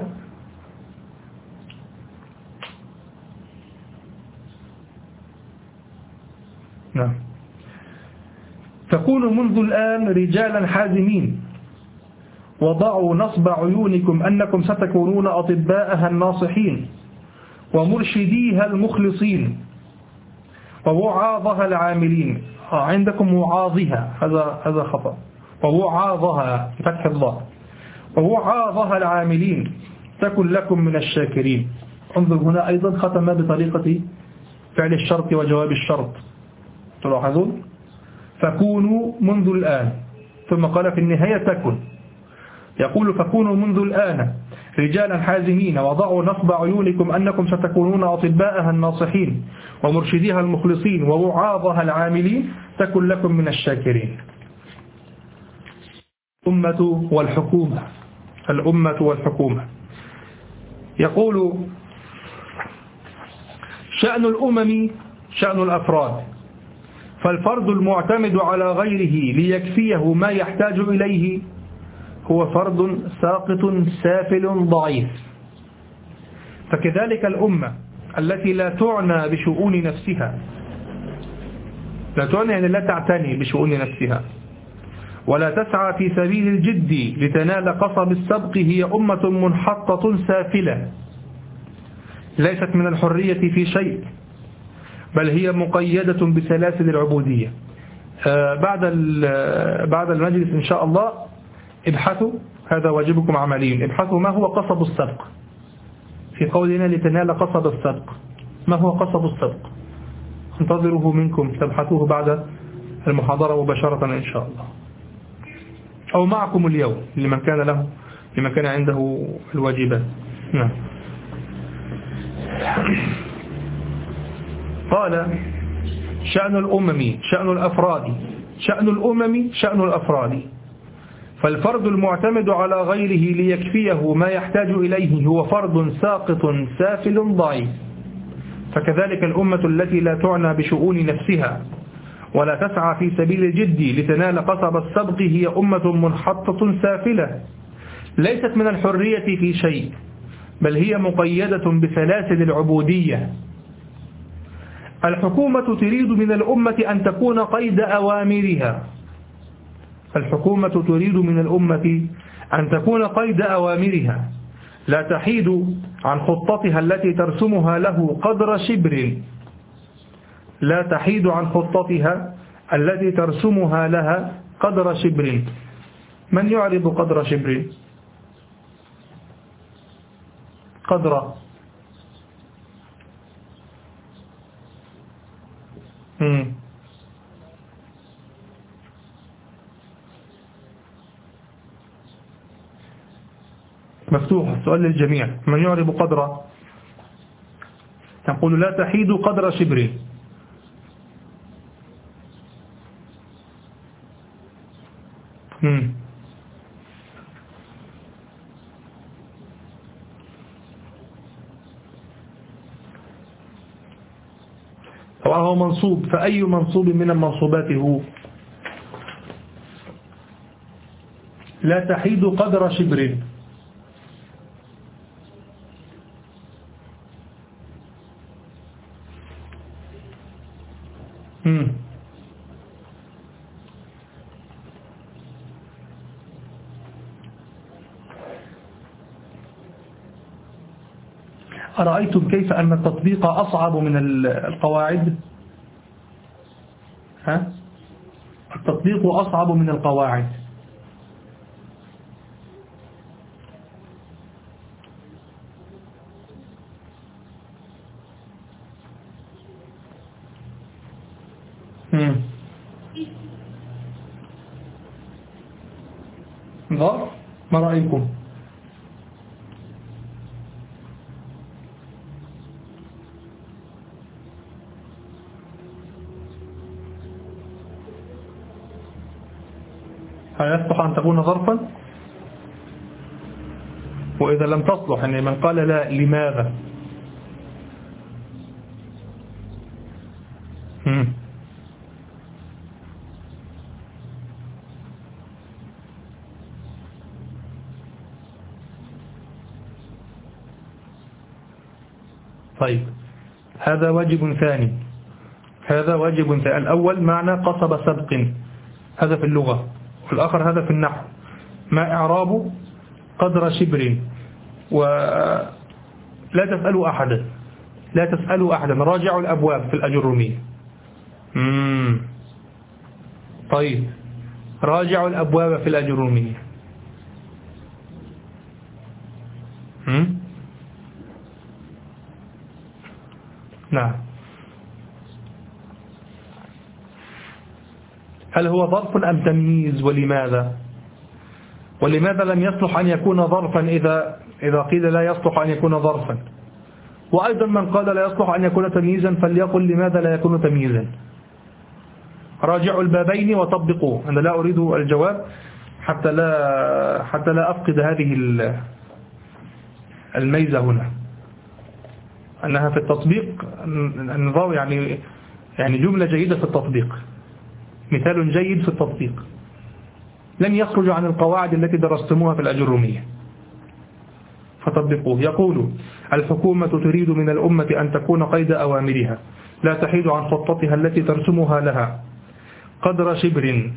نعم. فكونوا منذ الآن رجالا حازمين، وضعوا نصب عيونكم أنكم ستكونون أطباءها الناصحين، ومرشديها المخلصين، ووعاظها العاملين. عندكم وعاظها، هذا خطأ، ووعاظها بفتح الله، ووعاظها العاملين تكن لكم من الشاكرين. انظر هنا أيضا ختم بطريقة فعل الشرط وجواب الشرط، تلاحظون؟ فكونوا منذ الآن، ثم قال في النهاية تكن. يقول فكونوا منذ الآن رجالا حازمين، وضعوا نصب عيونكم أنكم ستكونون أطباءها الناصحين، ومرشديها المخلصين، ووعاظها العاملين تكن لكم من الشاكرين. الأمة والحكومة. الأمة والحكومة. يقول شأن الأمم شأن الأفراد، فالفرد المعتمد على غيره ليكفيه ما يحتاج إليه هو فرد ساقط سافل ضعيف. فكذلك الأمة التي لا تعنى بشؤون نفسها، لا تعنى يعني لا تعتني بشؤون نفسها، ولا تسعى في سبيل الجد لتنال قصب السبق، هي أمة منحطة سافلة، ليست من الحرية في شيء، بل هي مقيدة بسلاسل العبودية. بعد المجلس إن شاء الله ابحثوا، هذا واجبكم عمليا، ابحثوا ما هو قصب السبق في قولنا لتنال قصب السبق. ما هو قصب السبق؟ انتظره منكم، تبحثوه بعد المحاضرة مباشرة إن شاء الله، أو معكم اليوم لمن كان عنده الواجبات. نعم. قال شأن الأمم شأن الأفراد، شأن الأمم شأن الأفراد، فالفرد المعتمد على غيره ليكفيه ما يحتاج إليه هو فرد ساقط سافل ضعيف. فكذلك الأمة التي لا تعنى بشؤون نفسها ولا تسعى في سبيل الجد لتنال قصب السبق هي أمة منحطة سافلة، ليست من الحرية في شيء، بل هي مقيدة بسلاسل العبودية. الحكومة تريد من الأمة أن تكون قيد أوامرها، الحكومة تريد من الأمة أن تكون قيد أوامرها، لا تحيد عن خطتها التي ترسمها له قدر شبر، لا تحيد عن خطتها التي ترسمها لها قدر شبر. من يعرض قدر شبر؟ قدر مفتوح السؤال للجميع، من يعرب قدر؟ تقول لا تحيد قدر شبر. طبعا هو منصوب، فأي منصوب من المنصوبات هو؟ لا تحيد قدر شبر. أرأيتم كيف أن التطبيق أصعب من القواعد؟ التطبيق أصعب من القواعد. ما رأيكم؟ هل يصلح أن تكون ظرفا؟ وإذا لم تصلح يعني من قال لا لماذا؟ طيب هذا واجب ثاني، هذا واجب. الأول معنى قصب سبق، هذا في اللغة، والآخر هذا في النحو. ما إعرابه؟ قدر شبر. ولا تسألوا أحدا، لا تسألوا أحدا، راجعوا الأبواب في الأجرمية. طيب، راجعوا الأبواب في الأجرمية. نعم. هل هو ظرف أم تمييز؟ ولماذا؟ ولماذا لم يصلح أن يكون ظرفا إذا قيل لا يصلح أن يكون ظرفا؟ وأيضا من قال لا يصلح أن يكون تمييزا فليقل لماذا لا يكون تمييزا. راجعوا البابين وطبقوا. أنا لا أريد الجواب حتى لا أفقد هذه الميزة هنا، أنها في التطبيق النظام يعني جملة جيدة في التطبيق، مثال جيد في التطبيق، لن يخرج عن القواعد التي درستموها في الأجرمية، فطبقوه. يقول: الحكومة تريد من الأمة أن تكون قيد أوامرها، لا تحيد عن خطتها التي ترسمها لها قدر شبر.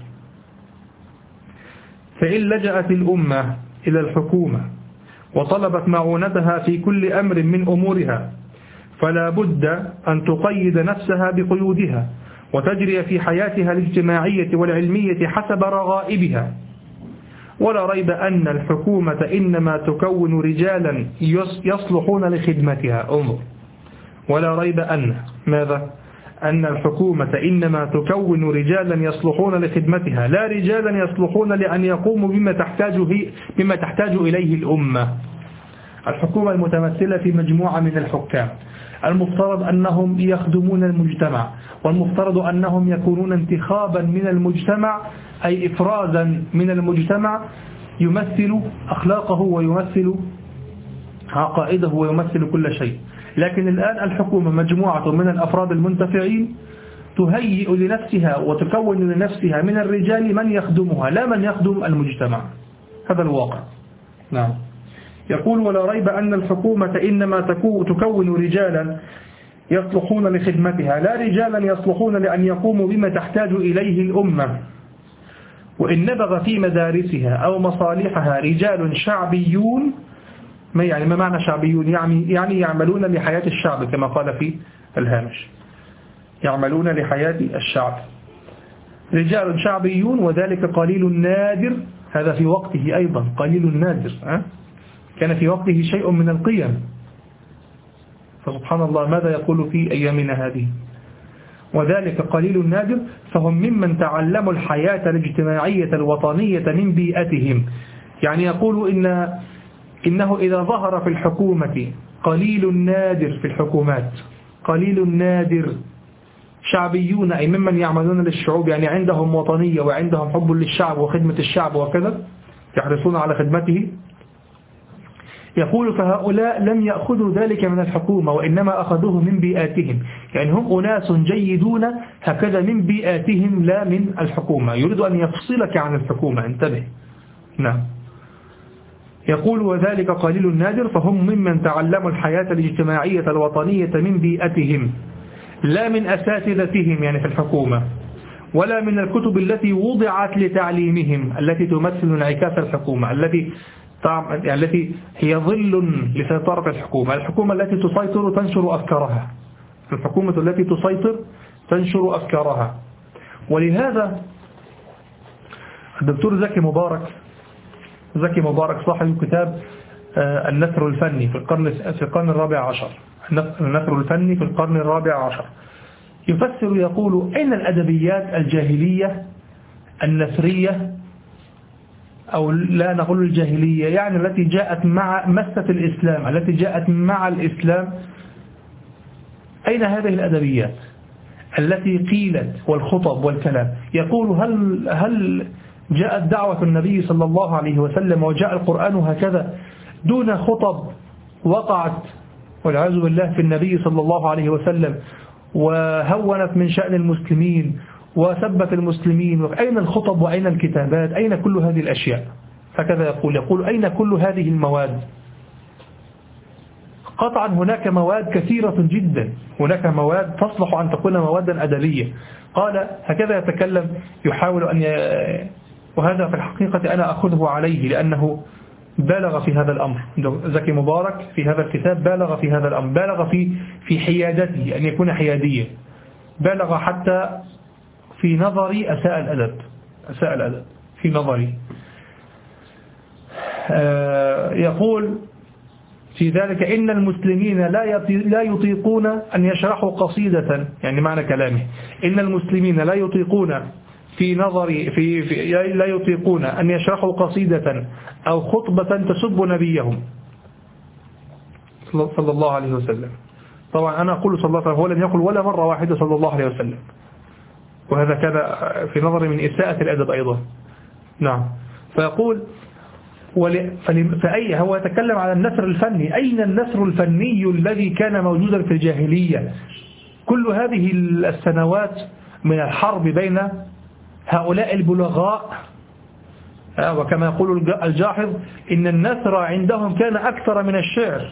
فإن لجأت الأمة إلى الحكومة وطلبت معونتها في كل أمر من أمورها فلا بد أن تقيد نفسها بقيودها وتجري في حياتها الاجتماعية والعلمية حسب رغائبها. ولا ريب أن الحكومة إنما تكون رجالا يصلحون لخدمتها. انظر، ولا ريب أن ماذا؟ أن الحكومة إنما تكون رجالا يصلحون لخدمتها، لا رجالا يصلحون لأن يقوموا بما تحتاج إليه الأمة. الحكومة المتمثلة في مجموعة من الحكام، المفترض أنهم يخدمون المجتمع، والمفترض أنهم يكونون انتخابا من المجتمع، أي إفرازا من المجتمع يمثل أخلاقه ويمثل عقائده ويمثل كل شيء. لكن الآن الحكومة مجموعة من الأفراد المنتفعين تهيئ لنفسها وتكون لنفسها من الرجال من يخدمها لا من يخدم المجتمع. هذا الواقع. نعم. يقول: ولا ريب أن الحكومة إنما تكون رجالا يصلحون لخدمتها، لا رجالا يصلحون لأن يقوموا بما تحتاج إليه الأمة. وإن نبغ في مدارسها أو مصالحها رجال شعبيون، ما معنى شعبيون؟ يعني يعملون لحياة الشعب كما قال في الهامش، يعملون لحياة الشعب. رجال شعبيون، وذلك قليل نادر. هذا في وقته أيضا قليل نادر، كان في وقته شيء من القيم، فسبحان الله ماذا يقول في أيامنا هذه؟ وذلك قليل نادر، فهم ممن تعلموا الحياة الاجتماعية الوطنية من بيئتهم. يعني يقول إنه إذا ظهر في الحكومة قليل نادر، في الحكومات قليل نادر شعبيون، أي ممن يعملون للشعوب، يعني عندهم وطنية وعندهم حب للشعب وخدمة الشعب وكذا، يحرصون على خدمته. يقول: فهؤلاء لم يأخذوا ذلك من الحكومة، وإنما أخذوه من بيئاتهم، يعني هم أناس جيدون هكذا من بيئاتهم لا من الحكومة. يريد أن يفصلك عن الحكومة، انتبه. نعم. يقول: وذلك قليل نادر، فهم ممن تعلموا الحياة الاجتماعية الوطنية من بيئتهم لا من أساتذتهم يعني في الحكومة، ولا من الكتب التي وضعت لتعليمهم التي تمثل انعكاس الحكومة، التي هي ظل لسيطرة الحكومة. الحكومة التي تسيطر تنشر أفكارها، الحكومة التي تسيطر تنشر أفكارها. ولهذا الدكتور زكي مبارك صاحب كتاب النثر الفني في القرن الرابع عشر، النثر الفني في القرن الرابع عشر، يفسر يقول: إن الأدبيات الجاهلية النثرية، أو لا نقول الجاهلية، يعني التي جاءت مع مسة الإسلام، التي جاءت مع الإسلام، أين هذه الأدبيات التي قيلت والخطب والكلام؟ يقول: هل جاءت دعوة النبي صلى الله عليه وسلم وجاء القرآن هكذا دون خطب وقعت والعياذ بالله في النبي صلى الله عليه وسلم وهونت من شأن المسلمين وسبت المسلمين؟ أين الخطب وأين الكتابات؟ أين كل هذه الأشياء؟ هكذا يقول: أين كل هذه المواد؟ قطعا هناك مواد كثيرة جدا، هناك مواد تصلح أن تكون مواد أدبية. قال هكذا يتكلم، يحاول وهذا في الحقيقة أنا أخذه عليه لأنه بالغ في هذا الأمر. زكي مبارك في هذا الكتاب بالغ في هذا الأمر، بالغ في حيادته، أن يكون حياديا، بالغ حتى في نظري أساء الأدب في نظري. يقول في ذلك إن المسلمين لا يطيقون أن يشرحوا قصيدة، يعني معنى كلامه إن المسلمين لا يطيقون في نظري لا يطيقون أن يشرحوا قصيدة أو خطبة تسب نبيهم صلى الله عليه وسلم. طبعا أنا أقول صلى الله عليه وسلم، هو لم يقل ولا مرة واحدة صلى الله عليه وسلم، وهذا كذا في نظري من إساءة الأدب أيضا. نعم. فيقول فأي هو يتكلم على النثر الفني، أين النثر الفني الذي كان موجودا في الجاهلية؟ كل هذه السنوات من الحرب بين هؤلاء البلغاء، وكما يقول الجاحظ إن النثر عندهم كان أكثر من الشعر،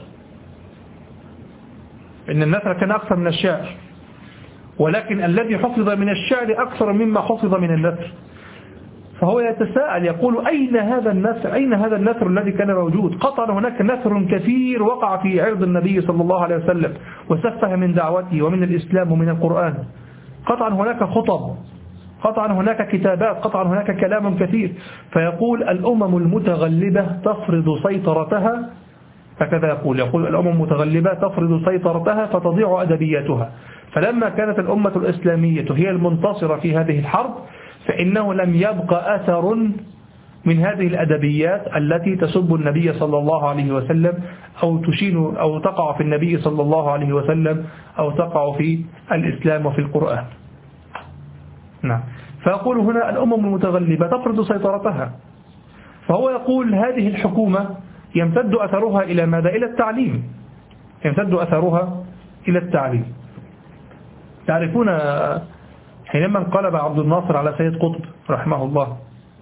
إن النثر كان أكثر من الشعر، ولكن الذي حفظ من الشعر أكثر مما حفظ من النثر. فهو يتساءل يقول أين هذا النثر الذي كان موجود؟ قطعا هناك نثر كثير وقع في عرض النبي صلى الله عليه وسلم وسفه من دعوته ومن الإسلام ومن القرآن. قطعا هناك خطب، قطعا هناك كتابات، قطعا هناك كلام كثير. فيقول الأمم المتغلبة تفرض سيطرتها، هكذا يقول الأمم المتغلبة تفرض سيطرتها فتضيع أدبياتها. فلما كانت الأمة الإسلامية هي المنتصرة في هذه الحرب فإنه لم يبقى أثر من هذه الأدبيات التي تسب النبي صلى الله عليه وسلم أو تشين أو تقع في النبي صلى الله عليه وسلم أو تقع في الإسلام وفي القرآن. نعم. فيقول هنا الأمم المتغلبة تفرض سيطرتها. فهو يقول هذه الحكومة يمتد أثرها إلى ماذا؟ إلى التعليم، يمتد أثرها إلى التعليم. تعرفون حينما انقلب عبد الناصر على سيد قطب رحمه الله،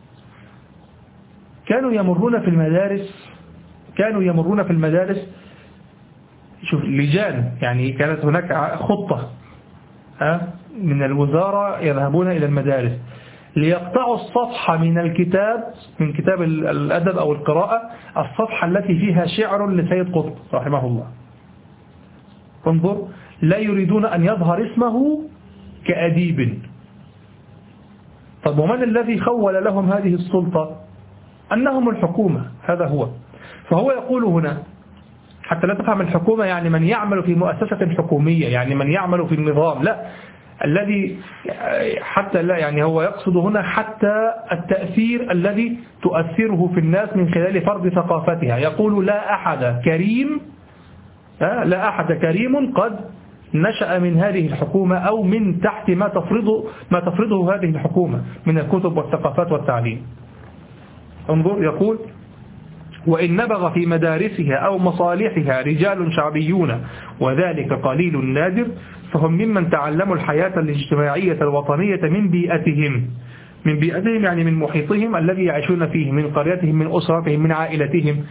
كانوا يمرون في المدارس شوف لجان، يعني كانت هناك خطة من الوزارة يذهبون إلى المدارس ليقطعوا الصفحة من كتاب الأدب أو القراءة، الصفحة التي فيها شعر لسيد قطب رحمه الله. انظر، لا يريدون أن يظهر اسمه كأديب. طب ومن الذي خول لهم هذه السلطة؟ أنهم الحكومة، هذا هو. فهو يقول هنا حتى لا تفهم الحكومة يعني من يعمل في مؤسسة حكومية، يعني من يعمل في النظام، لا، الذي حتى لا، يعني هو يقصد هنا حتى التأثير الذي تؤثره في الناس من خلال فرض ثقافتها. يقول لا أحد كريم قد نشأ من هذه الحكومة أو من تحت ما تفرضه هذه الحكومة من الكتب والثقافات والتعليم. انظر، يقول وإن نبغ في مدارسها أو مصالحها رجال شعبيون وذلك قليل نادر فهم ممن تعلموا الحياة الاجتماعية الوطنية من بيئتهم يعني من محيطهم الذي يعيشون فيه، من قريتهم، من أسرتهم، من عائلتهم.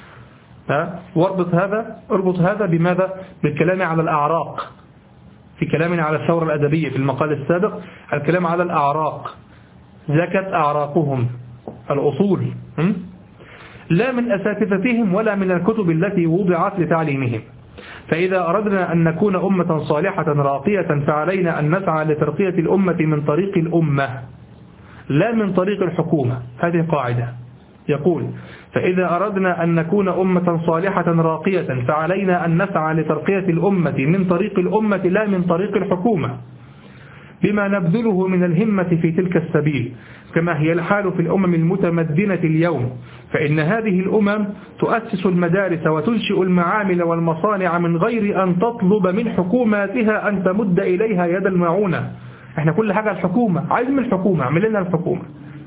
اربط هذا بماذا؟ بالكلام على الأعراق في كلامنا على الثورة الأدبية في المقال السابق. الكلام على الأعراق، زكت أعراقهم الأصول، لا من أساتذتهم ولا من الكتب التي وضعت لتعليمهم. فإذا أردنا أن نكون أمة صالحة راقية فعلينا أن نسعى لترقية الأمة من طريق الأمة لا من طريق الحكومة. هذه قاعدة. يقول فإذا أردنا أن نكون أمة صالحة راقية فعلينا أن نسعى لترقية الأمة من طريق الأمة لا من طريق الحكومة، بما نبذله من الهمة في تلك السبيل، كما هي الحال في الأمم المتمدنة اليوم. فإن هذه الأمم تؤسس المدارس وتنشئ المعامل والمصانع من غير أن تطلب من حكوماتها أن تمد إليها يد المعونة. احنا كل حاجة الحكومة، عايز من الحكومة، اعمل لنا الحكومة.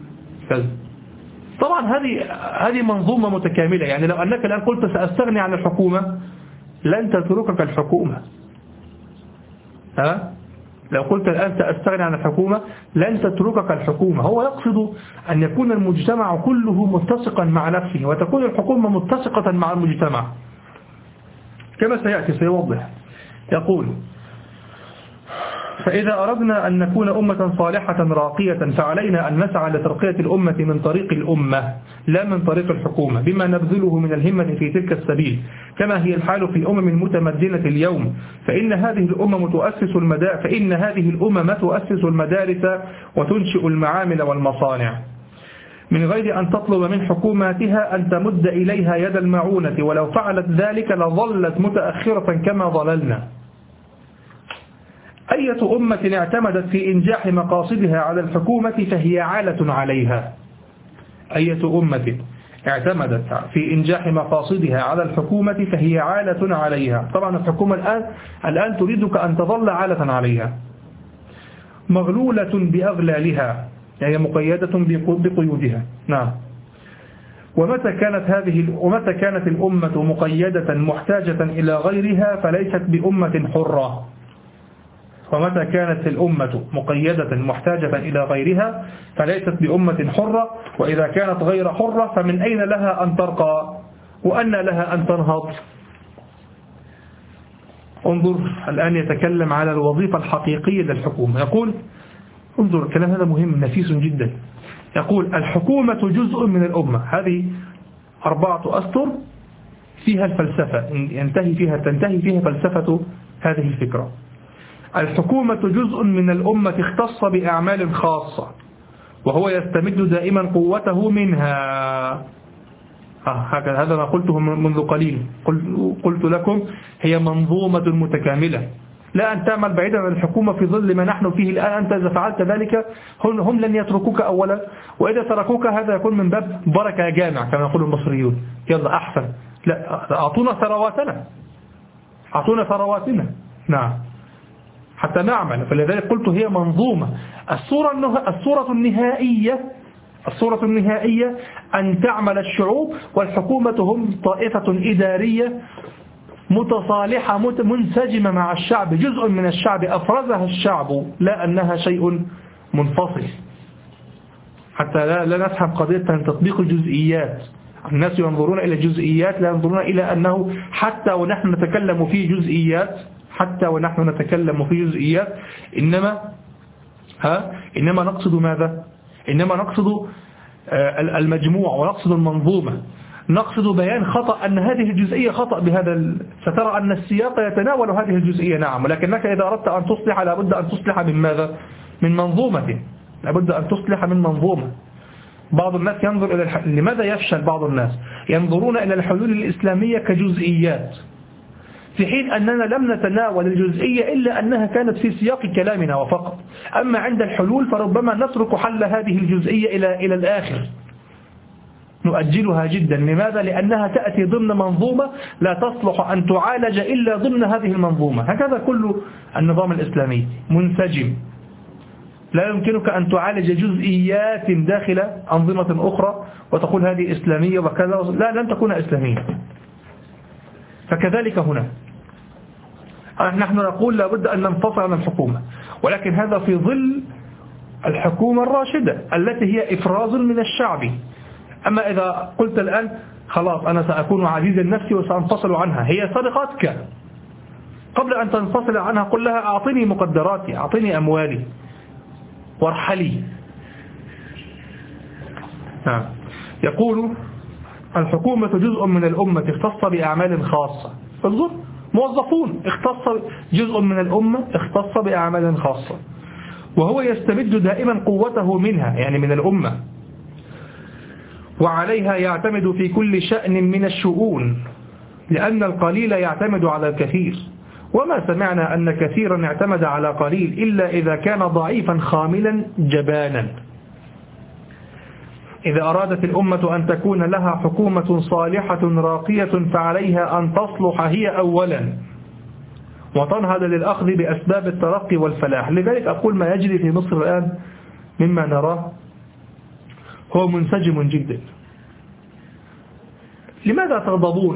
طبعا هذه منظومة متكاملة. يعني لو أنك الآن قلت سأستغني عن الحكومة لن تتركك الحكومة. لو قلت الآن سأستغني عن الحكومة لن تتركك الحكومة. هو يقصد أن يكون المجتمع كله متسقا مع نفسه وتكون الحكومة متسقة مع المجتمع. كما سيأتي سيوضح. يقول: فإذا أردنا أن نكون أمة صالحة راقية فعلينا أن نسعى لترقية الأمة من طريق الأمة لا من طريق الحكومة، بما نبذله من الهمة في تلك السبيل، كما هي الحال في الأمم المتمدنة اليوم. فإن هذه الأمم تؤسس المدارس وتنشئ المعامل والمصانع من غير أن تطلب من حكوماتها أن تمد إليها يد المعونة، ولو فعلت ذلك لظلت متأخرة كما ظللنا. أية أمة اعتمدت في إنجاح مقاصدها على الحكومة فهي عالة عليها. أية أمة اعتمدت في إنجاح مقاصدها على الحكومة فهي عالة عليها. طبعا الحكومة الآن تريدك أن تظل عالة عليها، مغلولة بأغلالها، يعني مقيدة بقيودها. نعم. ومتى كانت الأمة مقيدة محتاجة إلى غيرها فليست بأمة حرة. ومتى كانت الأمة مقيدة محتاجة إلى غيرها فليست بأمة حرة، وإذا كانت غير حرة فمن أين لها أن ترقى وأن لها أن تنهض؟ انظر الآن يتكلم على الوظيفة الحقيقية للحكومة. يقول: انظر الكلام هذا مهم نفيس جدا. يقول: الحكومة جزء من الأمة. هذه 4 أسطر فيها الفلسفة، تنتهي فيها فلسفة هذه الفكرة. الحكومة جزء من الأمة اختص بأعمال خاصة، وهو يستمد دائما قوته منها. هذا ما قلته منذ قليل، قلت لكم هي منظومة متكاملة، لا أن تعمل بعيدا عن الحكومة في ظل ما نحن فيه الآن. أنت إذا فعلت ذلك هم لن يتركوك أولا، وإذا تركوك هذا يكون من باب بركة جامع كما يقول المصريون. يلا أحسن، لا أعطونا ثرواتنا. نعم، حتى نعمل. فلذلك قلت هي منظومة. الصورة النهائية أن تعمل الشعوب، والحكومة هم طائفة إدارية متصالحة منسجمة مع الشعب، جزء من الشعب أفرزها الشعب، لا أنها شيء منفصل. حتى لا نفهم قضية تطبيق الجزئيات. الناس ينظرون إلى الجزئيات، لا ينظرون إلى أنه حتى ونحن نتكلم في جزئيات إنما نقصد ماذا؟ إنما نقصد المجموع، ونقصد المنظومة، نقصد بيان خطأ أن هذه الجزئية خطأ بهذا. سترى أن السياق يتناول هذه الجزئية، نعم، ولكنك إذا أردت أن تصلح لابد أن تصلح من ماذا؟ من منظومة. لابد أن تصلح من منظومة. بعض الناس ينظر إلى لماذا يفشل بعض الناس؟ ينظرون إلى الحلول الإسلامية كجزئيات، في حين أننا لم نتناول الجزئية إلا أنها كانت في سياق كلامنا وفقط. أما عند الحلول فربما نترك حل هذه الجزئية إلى الآخر، نؤجلها جدا. لماذا؟ لأنها تأتي ضمن منظومة لا تصلح أن تعالج إلا ضمن هذه المنظومة. هكذا كل النظام الإسلامي منسجم، لا يمكنك أن تعالج جزئيات داخل أنظمة أخرى وتقول هذه إسلامية وكذا، لا، لن تكون إسلامية. فكذلك هنا نحن نقول لابد أن ننفصل عن الحكومة، ولكن هذا في ظل الحكومة الراشدة التي هي إفراز من الشعب. أما إذا قلت الآن خلاص أنا سأكون عزيز النفس وسأنفصل عنها، هي صدقتك. قبل أن تنفصل عنها قل لها أعطني مقدراتي، أعطني أموالي وارحلي. نعم. يقول: الحكومة جزء من الأمة اختص بأعمال خاصة. انظر، موظفون جزء من الأمة اختص بأعمال خاصة، وهو يستمد دائما قوته منها، يعني من الأمة، وعليها يعتمد في كل شأن من الشؤون، لأن القليل يعتمد على الكثير، وما سمعنا أن كثيرا اعتمد على قليل إلا إذا كان ضعيفا خاملا جبانا. إذا أرادت الأمة أن تكون لها حكومة صالحة راقية فعليها أن تصلح هي أولا، وتنهض للأخذ بأسباب الترقي والفلاح. لذلك أقول ما يجري في مصر الآن مما نراه هو منسجم جدا. لماذا تغضبون؟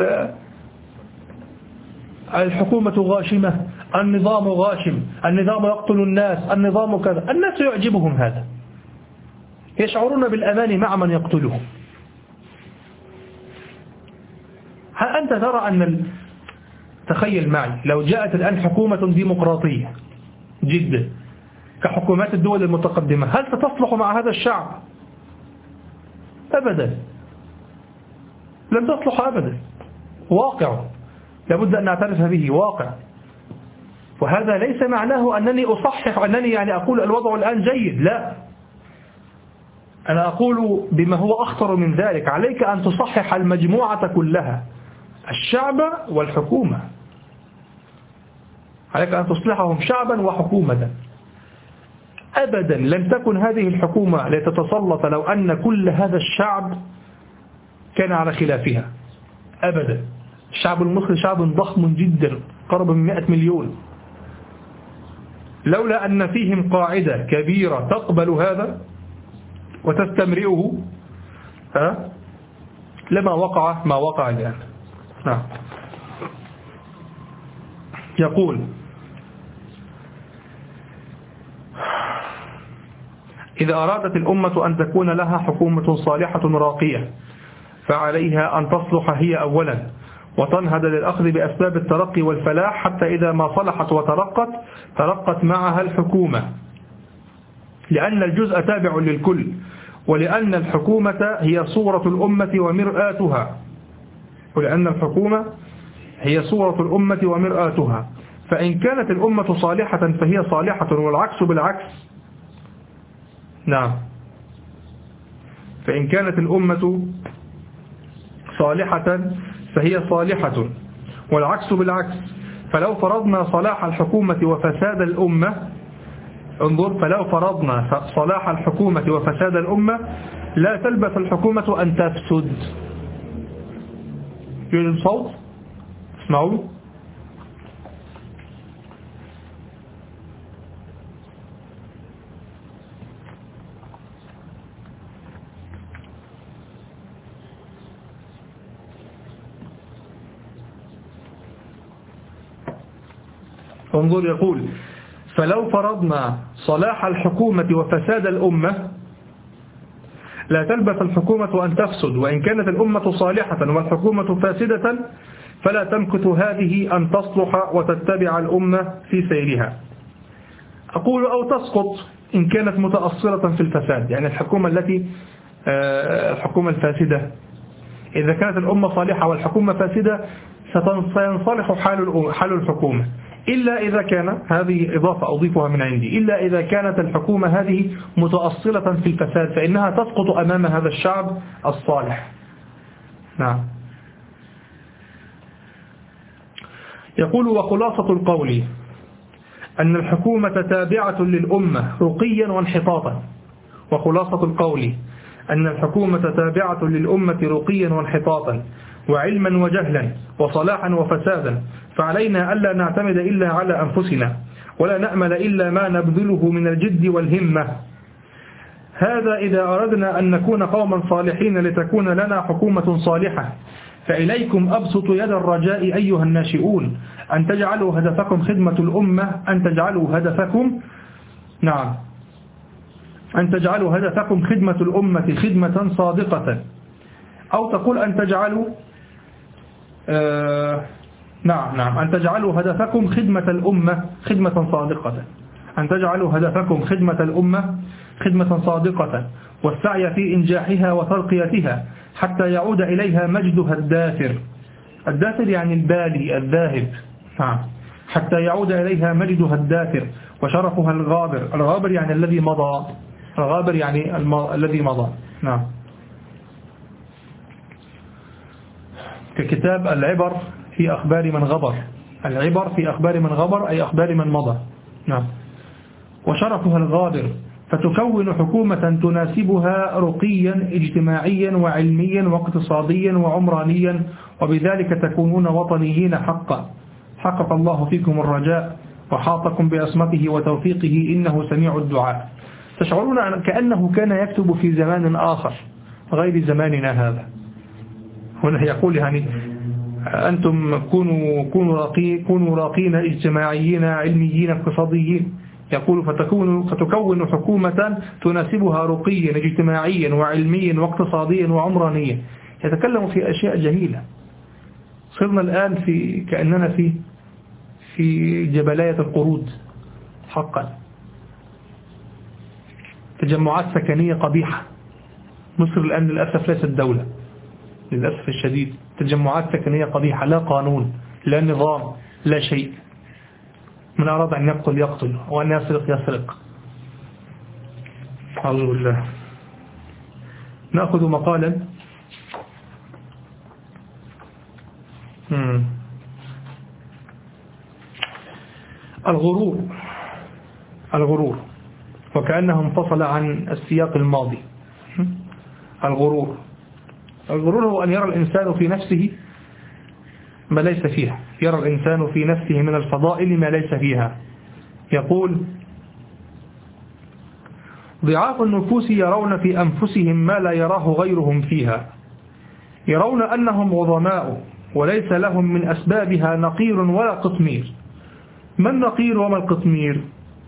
الحكومة غاشمة، النظام غاشم، النظام يقتل الناس، النظام كذا. الناس يعجبهم هذا، يشعرون بالأمان مع من يقتلهم. هل أنت ترى تخيل معي لو جاءت الآن حكومة ديمقراطية جدا كحكومات الدول المتقدمة، هل ستصلح مع هذا الشعب؟ أبدا، لن تصلح أبدا. واقع لابد أن نعترف به، واقع. وهذا ليس معناه أنني أصحح، أنني يعني أقول الوضع الآن جيد، لا، أنا أقول بما هو أخطر من ذلك. عليك أن تصحح المجموعة كلها، الشعب والحكومة، عليك أن تصلحهم شعبا وحكومة. أبدا لن تكن هذه الحكومة لتتسلط لو أن كل هذا الشعب كان على خلافها، أبدا. الشعب المصري شعب ضخم جدا، قرب من 100 مليون، لولا أن فيهم قاعدة كبيرة تقبل هذا وتستمرئه لما وقع ما وقع الآن. نعم. يقول: إذا أرادت الأمة أن تكون لها حكومة صالحة راقية فعليها أن تصلح هي أولا وتنهض للأخذ بأسباب الترقي والفلاح، حتى إذا ما صلحت وترقت ترقت معها الحكومة، لأن الجزء تابع للكل، ولأن الحكومة هي صورة الأمة ومرآتها، ولأن الحكومة هي صورة الأمة ومرآتها، فإن كانت الأمة صالحة فهي صالحة، والعكس بالعكس. نعم. فإن كانت الأمة صالحة فهي صالحة، والعكس بالعكس. فلو فرضنا صلاح الحكومة وفساد الأمة، انظر، فلو فرضنا صلاح الحكومة وفساد الأمة لا تلبث الحكومة أن تفسد. يوجد صوت؟ اسمعوا. انظر، يقول: فلو فرضنا صلاح الحكومة وفساد الأمة لا تلبث الحكومة أن تفسد، وإن كانت الأمة صالحة والحكومة فاسدة فلا تمكث هذه أن تصلح وتتبع الأمة في سيرها. أقول أو تسقط إن كانت متأصلة في الفساد، يعني الحكومة الفاسدة. إذا كانت الأمة صالحة والحكومة فاسدة سينصلح حال الحكومة، إلا إذا كان، هذه إضافة أضيفها من عندي، إلا إذا كانت الحكومة هذه متأصلة في الفساد فإنها تسقط أمام هذا الشعب الصالح. نعم. يقول: وخلاصة القول أن الحكومة تابعة للأمة رقيا وانحطاطا. وخلاصة القول أن الحكومة تابعة للأمة رقيا وانحطاطا، وعلما وجهلا، وصلاحا وفسادا، فعلينا ألا نعتمد إلا على أنفسنا، ولا نأمل إلا ما نبذله من الجد والهمة. هذا إذا أردنا أن نكون قوما صالحين لتكون لنا حكومة صالحة. فإليكم أبسط يد الرجاء أيها الناشئون أن تجعلوا هدفكم خدمة الأمة، أن تجعلوا هدفكم، نعم، أن تجعلوا هدفكم خدمة الأمة خدمة صادقة، أو تقول أن تجعلوا نعم أن تجعلوا هدفكم خدمة الأمة خدمة صادقة، أن تجعلوا هدفكم خدمة الأمة خدمة صادقة، والسعي في إنجاحها وترقيتها حتى يعود إليها مجدها الدافر. الدافر يعني البالي الذاهب. نعم. حتى يعود إليها مجدها الدافر وشرفها الغابر. الغابر يعني الذي مضى، الغابر يعني الذي مضى. نعم. ككتاب العبر في أخبار من غبر. العبر في أخبار من غبر أي أخبار من مضى. نعم. وشرفها الغابر، فتكون حكومة تناسبها رقيا اجتماعيا وعلميا واقتصاديا وعمرانيا، وبذلك تكونون وطنيين حقا. حقق الله فيكم الرجاء وحاطكم بأسمته وتوفيقه، إنه سميع الدعاء. تشعرون كأنه كان يكتب في زمان آخر غير زماننا هذا. هنا يقول يعني أنتم كونوا راقين اجتماعيين علميين اقتصاديين. يقول فتكون حكومة تناسبها رقيا اجتماعيا وعلميا واقتصاديا وعمرانيا. يتكلم في أشياء جميلة. صرنا الآن كأننا في جبلاية القرود حقا. تجمعات سكنية قبيحة. مصر الآن للأسف ليست دولة، للأسف الشديد. تجمعات سكنية قبيحة، لا قانون، لا نظام، لا شيء. من أراد أن يقتل وأن يسرق. أعوذ بالله. نأخذ مقالا الغرور وكأنه انفصل عن السياق الماضي. الغرور هو أن يرى الإنسان في نفسه ما ليس فيها، يرى الإنسان في نفسه من الفضائل ما ليس فيها. يقول: ضعاف النفوس يرون في أنفسهم ما لا يراه غيرهم فيها، يرون أنهم عظماء وليس لهم من أسبابها نقير ولا قطمير. ما النقير وما القطمير؟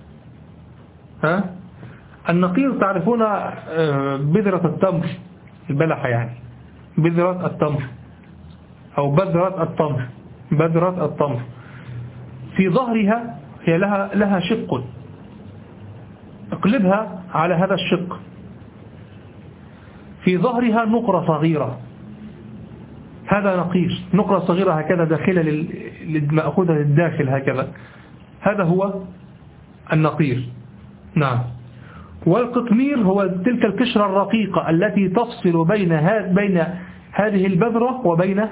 النقير تعرفون بذرة التمر، البلحة يعني، بذرة التمر أو بذرة التمر في ظهرها هي لها شق، اقلبها على هذا الشق، في ظهرها نقرة صغيرة، هذا نقير، نقرة صغيرة هكذا داخلة مأخوذة للداخل هكذا، هذا هو النقير. نعم. والقطمير هو تلك القشرة الرقيقة التي تفصل بين هذه البذرة وبين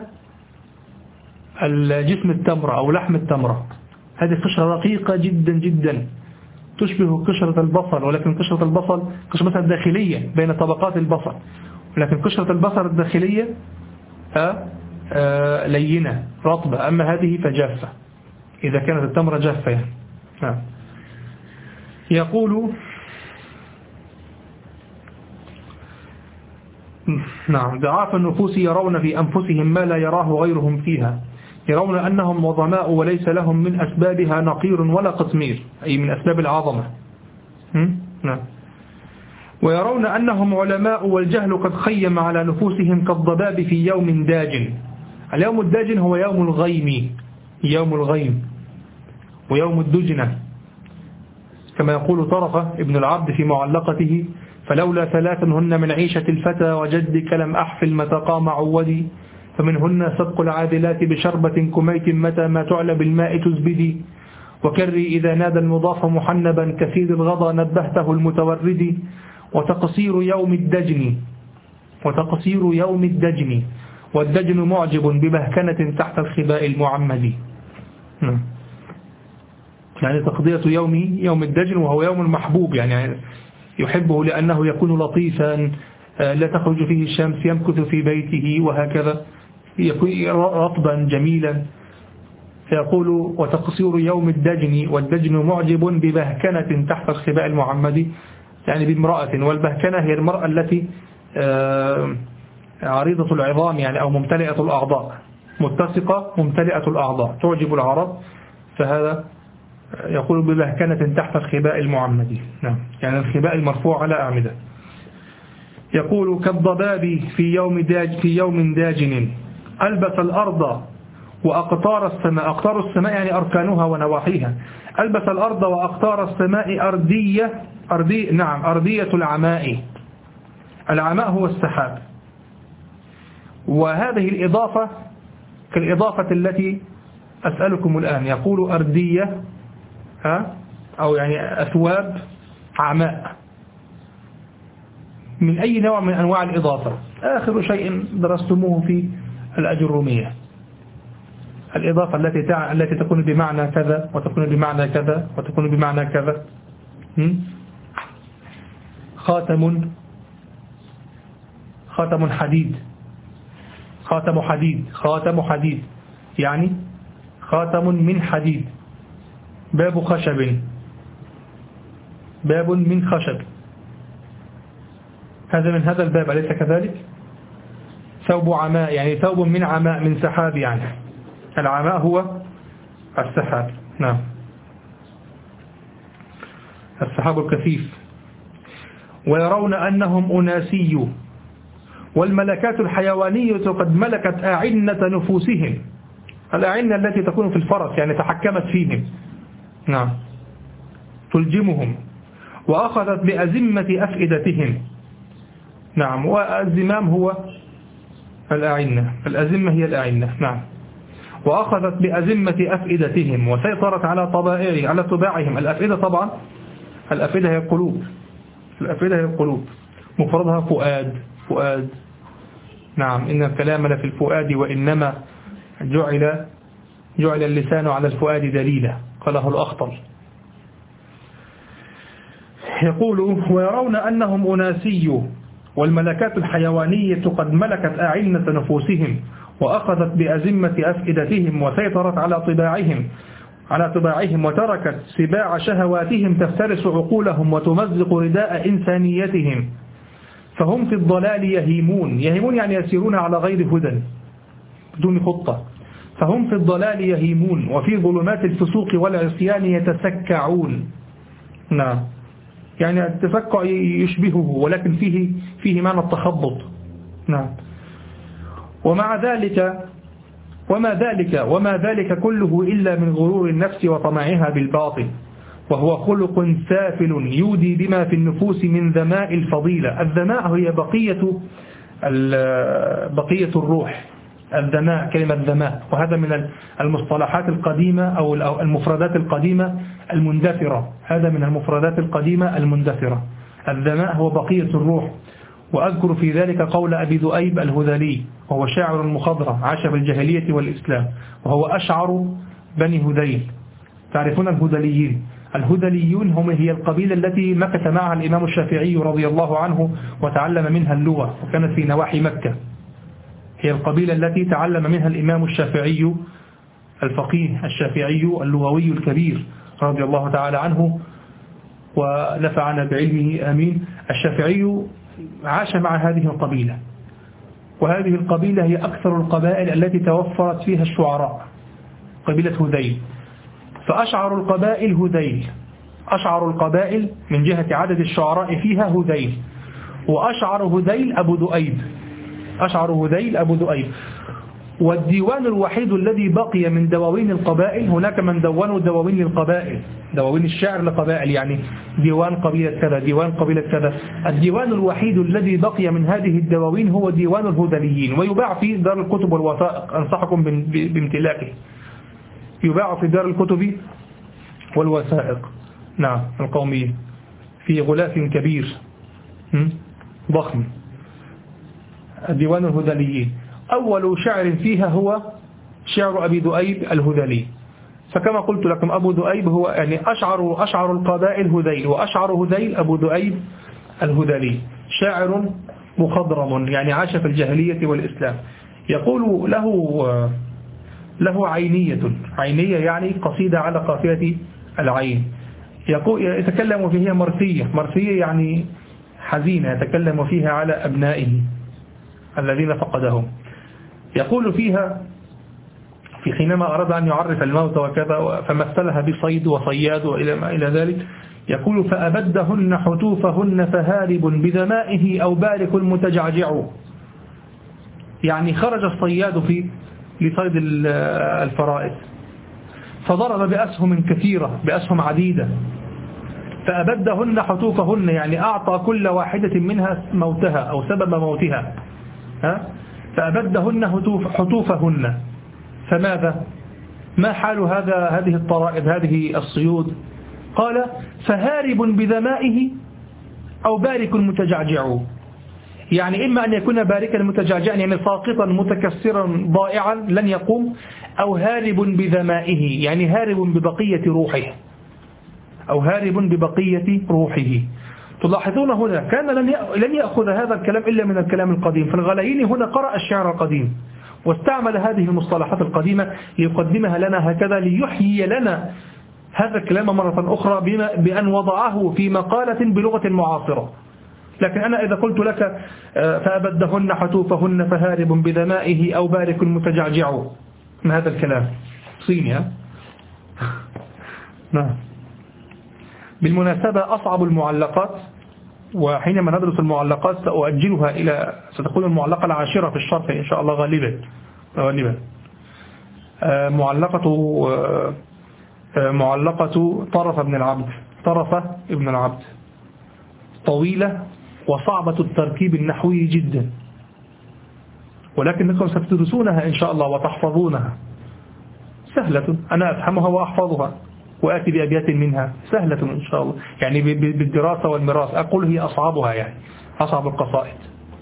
الجسم التمرة أو لحم التمرة. هذه قشرة رقيقة جدا جدا تشبه قشرة البصل، ولكن قشرة البصل قشرة داخلية بين طبقات البصل، ولكن قشرة البصل الداخلية لينة رطبة، أما هذه فجافة إذا كانت التمرة جافة يعني. يقول: نعم، ضعاف النفوس يرون في أنفسهم ما لا يراه غيرهم فيها، يرون أنهم عظماء وليس لهم من أسبابها نقير ولا قطمير، أي من أسباب العظمة. نعم. ويرون أنهم علماء والجهل قد خيم على نفوسهم كالضباب في يوم داج. اليوم الداجن هو يوم الغيم ويوم الدجنة، كما يقول طرفة ابن العبد في معلقته: فلولا ثلاث هن من عيشة الفتى وجدك لم أحفل متى قام عودي، فمنهن سبق العادلات بشربة كميت متى ما تعلى بالماء تزبدي، وكري إذا نادى المضاف محنبا كثير الغضا نبهته المتوردي، وتقصير يوم الدجن والدجن معجب ببهكنة تحت الخباء المعمد. يعني تقضية يوم الدجن، وهو يوم المحبوب، يعني يحبه لأنه يكون لطيفا، لا تخرج فيه الشمس، يمكث في بيته وهكذا، يكون رطبا جميلا. فيقول: وتقصير يوم الدجن والدجن معجب ببهكنة تحت الخباء المعمد، يعني بامرأة، والبهكنة هي المرأة التي عريضة العظام يعني، أو ممتلئة الأعضاء، متسقة ممتلئة الأعضاء، تعجب العرب، فهذا يقول ببهكنة تحت الخباء المعمد. نعم، يعني الخباء المرفوع على أعمدة. يقول: كالضباب في يوم داجن ألبس الأرض وأقطار السماء. أقطار السماء يعني أركانها ونواحيها. ألبس الأرض وأقطار السماء أردية العماء. العماء هو السحاب. وهذه الإضافة كالإضافة التي أسألكم الآن. يقول أردية أو يعني أثواب عماء، من أي نوع من أنواع الإضافة؟ آخر شيء درستموه في الأجرومية، الإضافة التي تكون بمعنى كذا وتكون بمعنى كذا وتكون بمعنى كذا. خاتم حديد، خاتم حديد يعني خاتم من حديد. باب من خشب، هذا من هذا الباب، أليس كذلك؟ ثوب عماء يعني ثوب من عماء، من سحاب يعني، العماء هو السحاب. نعم، السحاب الكثيف. ويرون أنهم أناسي، والملكات الحيوانية قد ملكت أعنة نفوسهم. الأعنة التي تكون في الفرس يعني تحكمت فيهم. نعم، تلجمهم. وأخذت بأزمة أفئدتهم. نعم، والزمام هو الأعنة، الأزمة هي الأعنة. نعم. وأخذت بأزمة أفئدتهم وسيطرت على طباعهم. الأفئدة طبعا، الأفئدة هي القلوب، الأفئدة هي القلوب، مفردها فؤاد. نعم، إن الكلام لفي الفؤاد وإنما جعل اللسان على الفؤاد دليلا، قاله الأخطل. يقول: ويرون أنهم أناسي، والملكات الحيوانية قد ملكت أعنة نفوسهم وأخذت بأزمة أفئدتهم وسيطرت على طباعهم وتركت سباع شهواتهم تفترس عقولهم وتمزق رداء إنسانيتهم، فهم في الضلال يهيمون يعني يسيرون على غير هدى بدون خطة. فهم في الضلال يهيمون وفي ظلمات الفسوق والعصيان يتسكعون. نعم، يعني التسكع يشبهه ولكن فيه معنى التخبط. نعم. وما ذلك كله إلا من غرور النفس وطمعها بالباطل، وهو خلق سافل يودي بما في النفوس من ذماء الفضيلة. الذماء هي بقية الروح. الذماء، كلمة ذماء، وهذا من المصطلحات القديمة أو المفردات القديمة المندثرة. هذا من المفردات القديمة المندثرة. الذماء هو بقية الروح. وأذكر في ذلك قول أبي ذؤيب الهذلي، وهو شاعر مخضرم عاش في الجاهلية والإسلام، وهو أشعر بني هذيل. تعرفون الهذليين؟ الهذليون هي القبيلة التي مكث معها الإمام الشافعي رضي الله عنه وتعلم منها اللغة، وكانت في نواحي مكة. هي القبيلة التي تعلم منها الإمام الشافعي الفقيه الشافعي اللغوي الكبير رضي الله تعالى عنه ونفعنا بعلمه آمين. الشافعي عاش مع هذه القبيلة، وهذه القبيلة هي أكثر القبائل التي توفرت فيها الشعراء، قبيلة هذيل. فأشعر القبائل هذيل، أشعر القبائل من جهة عدد الشعراء فيها هذيل، وأشعر هذيل أبو ذؤيب، أشعر هذيل أبو ذؤيب. والديوان الوحيد الذي بقي من دواوين القبائل، هناك من دونوا دواوين للقبائل، دواوين الشعر لقبائل، يعني ديوان قبيلة كذا، ديوان قبيلة كذا. الديوان الوحيد الذي بقي من هذه الدواوين هو ديوان الهذليين، ويباع في دار الكتب والوثائق، أنصحكم بامتلاكه. يباع في دار الكتب والوثائق، نعم، القومية، في غلاف كبير ضخم. ديوان الهذليين أول شعر فيها هو شعر أبي ذؤيب الهذلي. فكما قلت لكم أبو ذؤيب هو يعني أشعر القبائل هذيل، وأشعر هذيل أبو ذؤيب الهذلي، شاعر مخضرم يعني عاش في الجاهلية والإسلام. يقول له عينية يعني قصيدة على قافية العين. يتكلم فيها مرثية يعني حزينة، يتكلم فيها على أبنائه الذين فقدهم. يقول فيها في حينما أراد أن يعرف الموت وكذا فمثلها بصيد وصياد وإلى ما إلى ذلك، يقول: فأبدهن حتوفهن فهارب بذمائه أو بارك المتجعجع. يعني خرج الصياد لصيد الفرائس فضرب بأسهم كثيرة، بأسهم عديدة. فأبدهن حتوفهن يعني أعطى كل واحدة منها موتها أو سبب موتها. فأبدهن حتوفهن. فماذا؟ ما حال هذه الطرائف، هذه الصيود؟ قال: فهارب بذمائه أو بارك متجعجع. يعني إما أن يكون باركا متجعجعا يعني ساقطا متكسرا ضائعا لن يقوم، أو هارب بذمائه يعني هارب ببقية روحه، أو هارب ببقية روحه. تلاحظون هنا كان لن يأخذ هذا الكلام إلا من الكلام القديم. فالغلييني هنا قرأ الشعر القديم واستعمل هذه المصطلحات القديمة ليقدمها لنا هكذا، ليحيي لنا هذا الكلام مرة أخرى بأن وضعه في مقالة بلغة معاصرة. لكن أنا إذا قلت لك فأبدهن حتوفهن فهارب بذمائه أو بارك متجعجع، من هذا الكلام صيني. نعم. بالمناسبة أصعب المعلقات، وحينما ندرس المعلقات سأؤجلها ستكون المعلقة العاشرة في الشرح إن شاء الله غالبا. معلقة طرفة ابن العبد طويلة وصعبة التركيب النحوي جدا، ولكنكم ستدرسونها إن شاء الله وتحفظونها، سهلة، أنا أفهمها وأحفظها وآتي بأبيات منها، سهلة إن شاء الله، يعني بالدراسة والمراس، أقول هي أصعبها، يعني أصعب القصائد.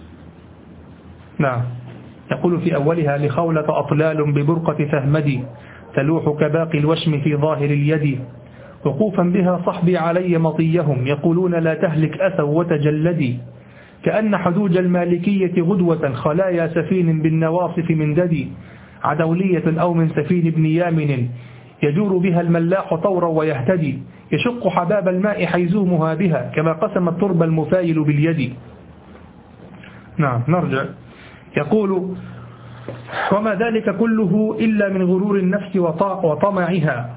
نعم. يقول في أولها: لخولة أطلال ببرقة فهمدي تلوح كباقي الوشم في ظاهر اليد، وقوفا بها صحبي علي مطيهم يقولون لا تهلك أثوا وتجلدي، كأن حدوج المالكية غدوة خلايا سفين بالنواصف من ددي، عدولية أو من سفين ابن يامن يجور بها الملاح طورا ويهتدي، يشق حباب الماء حيزومها بها كما قسم التربة المفايل باليد. نعم. نرجع. يقول: وما ذلك كله إلا من غرور النفس وطمعها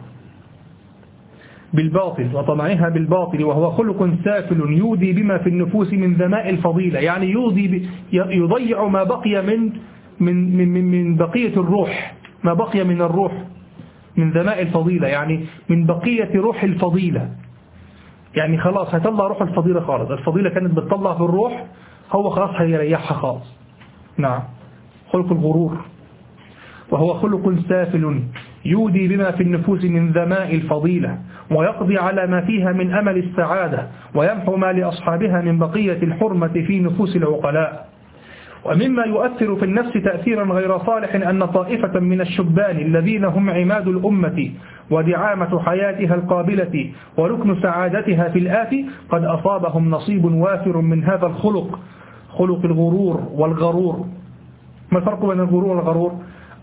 بالباطل وهو خلق سافل يودي بما في النفوس من ذماء الفضيلة، يعني يضيع ما بقي من بقية الروح، ما بقي من الروح من ذماء الفضيلة، يعني من بقية روح الفضيلة، يعني خلاص هيطلع روح الفضيلة خالص، الفضيلة كانت بتطلع في الروح، هو خلاص هيريحها خالص. نعم. خلق الغرور، وهو خلق سافل يودي بما في النفوس من ذماء الفضيلة ويقضي على ما فيها من أمل السعادة ويمحو ما لأصحابها من بقية الحرمة في نفوس العقلاء. ومما يؤثر في النفس تأثيرا غير صالح أن طائفة من الشبان الذين هم عماد الأمة ودعامة حياتها القابلة وركن سعادتها في الآتي قد أصابهم نصيب وافر من هذا الخلق، خلق الغرور والغرور. ما الفرق بين الغرور والغرور؟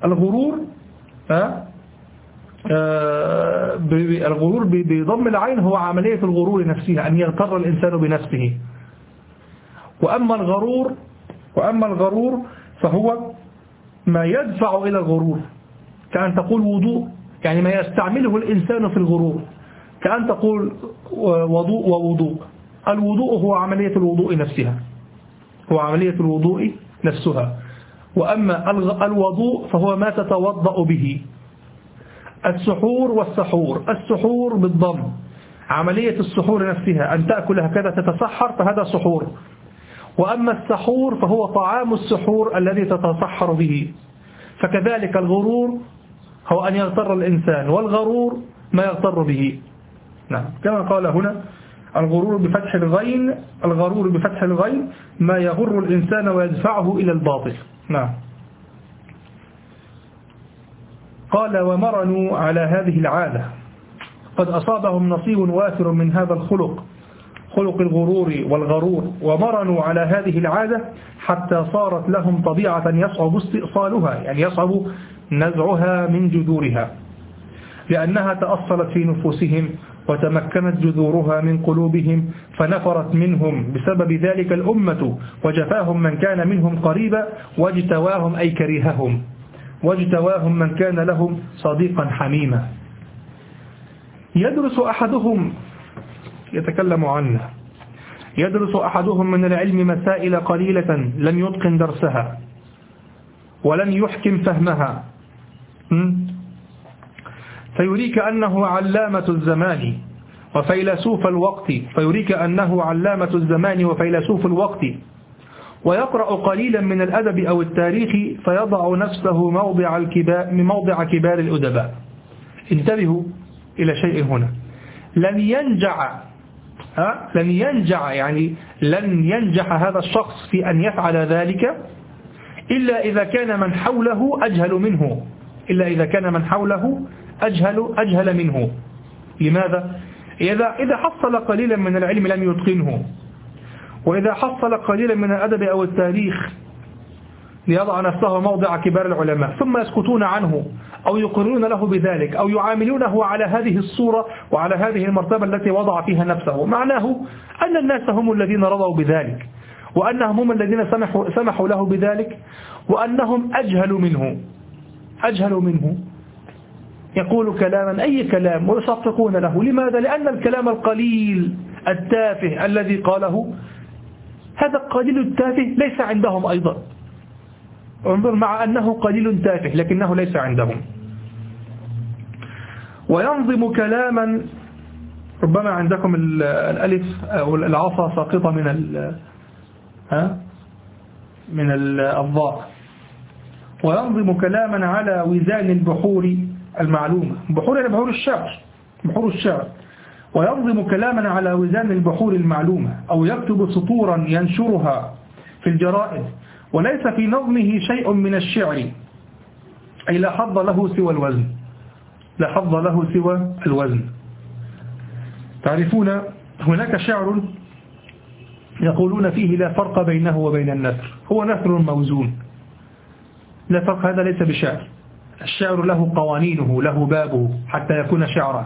الغرور بضم العين هو عملية الغرور نفسها، أن يغتر الإنسان بنفسه. وأما الغرور فهو ما يدفع إلى الغرور، كأن تقول وضوء، يعني ما يستعمله الإنسان في الغرور، كأن تقول وضوء ووضوء. الوضوء هو عملية الوضوء نفسها، وأما الوضوء فهو ما تتوضأ به. السحور والسحور، السحور بالضم، عملية السحور نفسها، أن تأكل هكذا تتسحر فهذا سحور. وأما السحور فهو طعام السحور الذي تتسحر به. فكذلك الغرور هو أن يغتر الإنسان، والغرور ما يغتر به. نعم. كما قال هنا: الغرور بفتح الغين ما يغر الإنسان ويدفعه إلى الباطل. نعم. قال: ومرنوا على هذه العادة قد أصابهم نصيب وافر من هذا الخلق، خلق الغرور والغرور، ومرنوا على هذه العادة حتى صارت لهم طبيعة يصعب استئصالها، يعني يصعب نزعها من جذورها، لأنها تأصلت في نفوسهم وتمكنت جذورها من قلوبهم، فنفرت منهم بسبب ذلك الأمة وجفاهم من كان منهم قريبا، واجتواهم أي كرههم، واجتواهم من كان لهم صديقا حميما. يدرس أحدهم، يتكلم عنه، يدرس أحدهم من العلم مسائل قليلة لم يتقن درسها ولم يحكم فهمها، فيريك أنه علامة الزمان وفيلسوف الوقت، ويقرأ قليلا من الأدب أو التاريخ فيضع نفسه موضع كبار الأدباء. انتبهوا إلى شيء هنا: لن ينجح هذا الشخص في أن يفعل ذلك إلا إذا كان من حوله أجهل منه. لماذا؟ إذا حصل قليلا من العلم لم يتقنه، وإذا حصل قليلا من الأدب أو التاريخ ليضع نفسه موضع كبار العلماء ثم يسكتون عنه أو يقرون له بذلك أو يعاملونه على هذه الصورة وعلى هذه المرتبة التي وضع فيها نفسه، معناه أن الناس هم الذين رضوا بذلك، وأنهم هم الذين سمحوا له بذلك، وأنهم أجهلوا منه. يقول كلاما أي كلام ويصفقون له. لماذا؟ لأن الكلام القليل التافه الذي قاله هذا القليل التافه ليس عندهم أيضا. انظر، مع أنه قليل تافه لكنه ليس عندهم. وينظم كلاما، ربما عندكم الألف أو العصا ساقطة من الضاء. وينظم كلاما على وزان البحور المعلومة. بحور يعني بحور الشعر. وينظم كلاما على وزان البحور المعلومة، أو يكتب سطورا ينشرها في الجرائد وليس في نظمه شيء من الشعر، أي لا حظ له سوى الوزن. لا حظ له سوى الوزن. تعرفون هناك شعر يقولون فيه لا فرق بينه وبين النثر، هو نثر موزون، لا فرق، هذا ليس بشعر. الشعر له قوانينه، له بابه حتى يكون شعرا،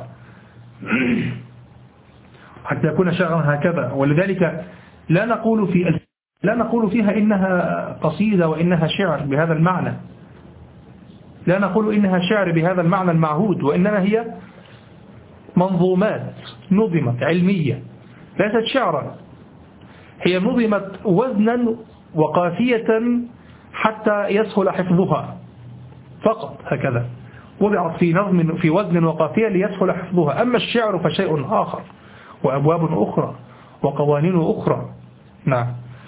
حتى يكون شعرا هكذا. ولذلك لا نقول فيها إنها قصيدة وإنها شعر بهذا المعنى، لا نقول إنها شعر بهذا المعنى المعهود، وإنما هي منظومات نظمت علمية ليست شعرا. هي نظمت وزنا وقافية حتى يسهل حفظها فقط، هكذا وضعت في وزن وقافية ليسهل حفظها. أما الشعر فشيء آخر، وأبواب أخرى وقوانين أخرى. نعم.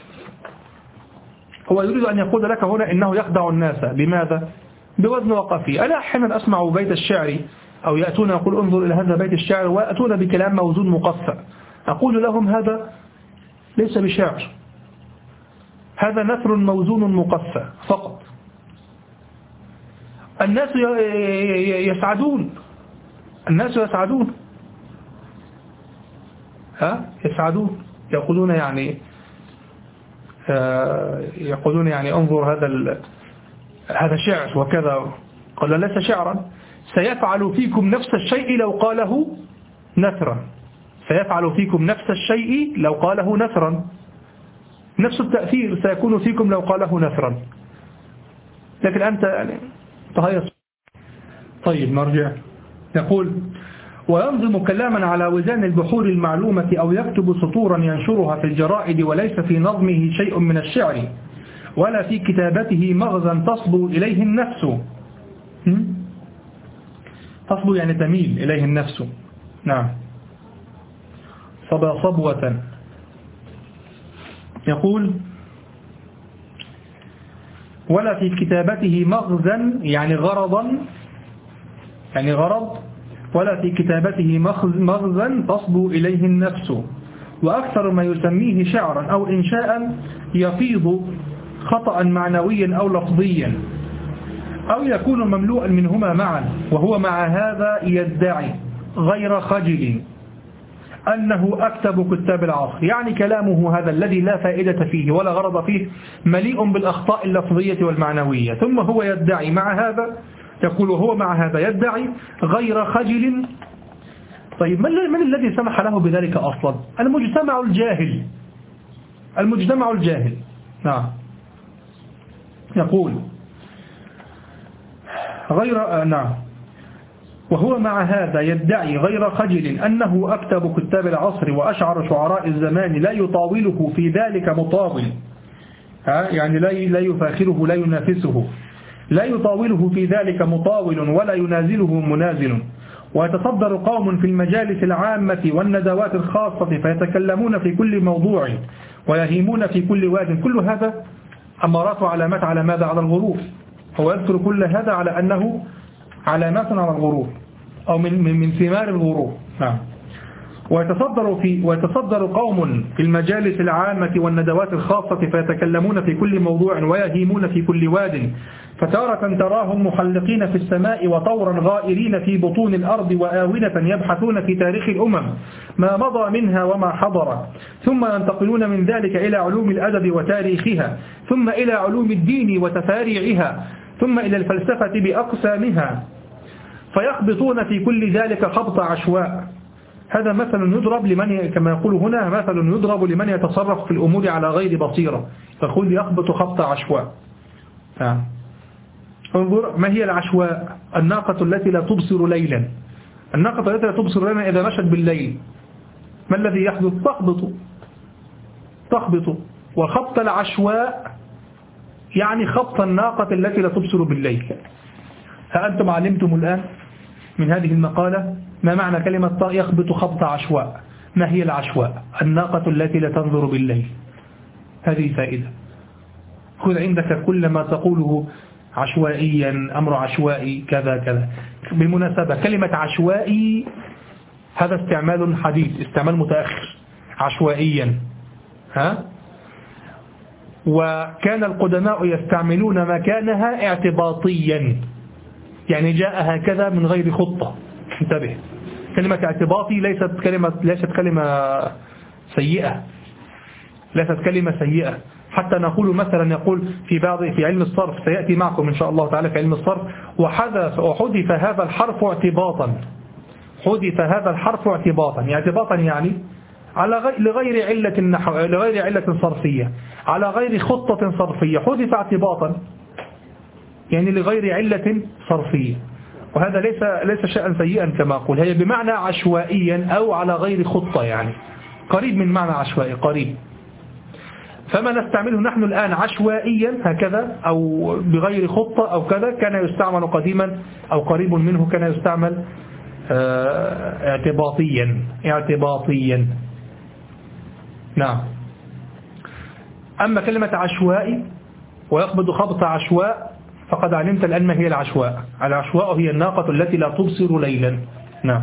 هو يريد أن يقول لك هنا إنه يخدع الناس بماذا؟ بوزن وقافية. أنا أحيانا أسمع بيت الشعر أو يأتون يقول انظر إلى هذا بيت الشعر، ويأتون بكلام موزون مقفى. أقول لهم هذا ليس بشعر، هذا نثر موزون مقفى فقط. الناس يسعدون، الناس يسعدون، يقولون يعني انظر هذا شعر وكذا. قال ليس شعرا، سيفعل فيكم نفس الشيء لو قاله نثرا، سيفعل فيكم نفس الشيء لو قاله نثرا، نفس التأثير سيكون فيكم لو قاله نثرا. لكن أنت يعني تهيص. طيب نرجع. يقول وينظم كلاما على وزان البحور المعلومة، أو يكتب سطورا ينشرها في الجرائد وليس في نظمه شيء من الشعر، ولا في كتابته مغزى تصبو إليه النفس. تصبو يعني تميل إليه النفس. نعم. صبوة. يقول ولا في كتابته مغزى يعني غرضا، يعني غرض، ولا في كتابته مغزى تصبو إليه النفس. وأكثر ما يسميه شعرا أو إنشاء يفيض خطأ معنويا أو لفظيا، أو يكون مملوءا منهما معا، وهو مع هذا يدعي غير خجل أنه أكتب كتاب العصر. يعني كلامه هذا الذي لا فائدة فيه ولا غرض فيه مليء بالأخطاء اللفظية والمعنوية، ثم هو يدعي مع هذا، يقول هو مع هذا يدعي غير خجل. طيب من الذي سمح له بذلك أصلا؟ المجتمع الجاهل، المجتمع الجاهل. نعم. يقول نعم. وهو مع هذا يدعي غير خجل أنه أكتب كتاب العصر وأشعر شعراء الزمان لا يطاوله في ذلك مطاول، يعني لا يفاخره لا ينافسه، لا يطاوله في ذلك مطاول ولا ينازله منازل. ويتصدر قوم في المجالس العامة والندوات الخاصة فيتكلمون في كل موضوع ويهيمون في كل واد. كل هذا أمارات وعلامات على ماذا؟ على الغرور. هو يذكر كل هذا على أنه علامات على الغرور أو من ثمار الغرور. نعم. ويتصدر قوم في المجالس العامة والندوات الخاصة فيتكلمون في كل موضوع ويهيمون في كل واد، فتارة تراهم محلقين في السماء وطورا غائرين في بطون الأرض وآونة يبحثون في تاريخ الأمم ما مضى منها وما حضر، ثم ينتقلون من ذلك إلى علوم الأدب وتاريخها، ثم إلى علوم الدين وتفاريعها، ثم إلى الفلسفة بأقسامها، فيخبطون في كل ذلك خبط عشواء. هذا مثل يضرب لمن، كما يقول هنا، مثل يضرب لمن يتصرف في الأمور على غير بصيرة، فقل يخبط خبط عشواء. انظر ما هي العشواء؟ الناقة التي لا تبصر ليلا. الناقة التي لا تبصر ليلا إذا مشت بالليل ما الذي يحدث؟ تخبط. وخبط العشواء يعني خبط الناقة التي لا تبصر بالليل. ها أنتم علمتم الآن من هذه المقالة ما معنى كلمة يخبط خبط عشواء. ما هي العشواء؟ الناقة التي لا تنظر بالليل. هذه فائدة. خذ عندك كل ما تقوله عشوائيا، أمر عشوائي، كذا كذا. بالمناسبة كلمة عشوائي هذا استعمال حديث، استعمال متأخر. عشوائيا وكان القدماء يستعملون مكانها اعتباطيا، يعني جاء هكذا من غير خطة. انتبه، كلمة اعتباطي ليست كلمة سيئة، ليست كلمة سيئة. حتى نقول مثلا، يقول في علم الصرف، سيأتي معكم إن شاء الله تعالى في علم الصرف، وحذف هذا الحرف اعتباطا. حذف هذا الحرف اعتباطا يعني لغير علة صرفية، على غير خطة صرفية، حذف اعتباطا يعني لغير علة صرفية. وهذا ليس شيئا سيئا كما أقول، هي بمعنى عشوائيا أو على غير خطة، يعني قريب من معنى عشوائي، قريب. فما نستعمله نحن الآن عشوائيا هكذا أو بغير خطة أو كذا، كان يستعمل قديما أو قريب منه كان يستعمل اعتباطيا. نعم. أما كلمة عشوائي ويخبط خبط عشواء فقد علمت الآن ما هي العشواء. العشواء هي الناقة التي لا تبصر ليلا. نعم.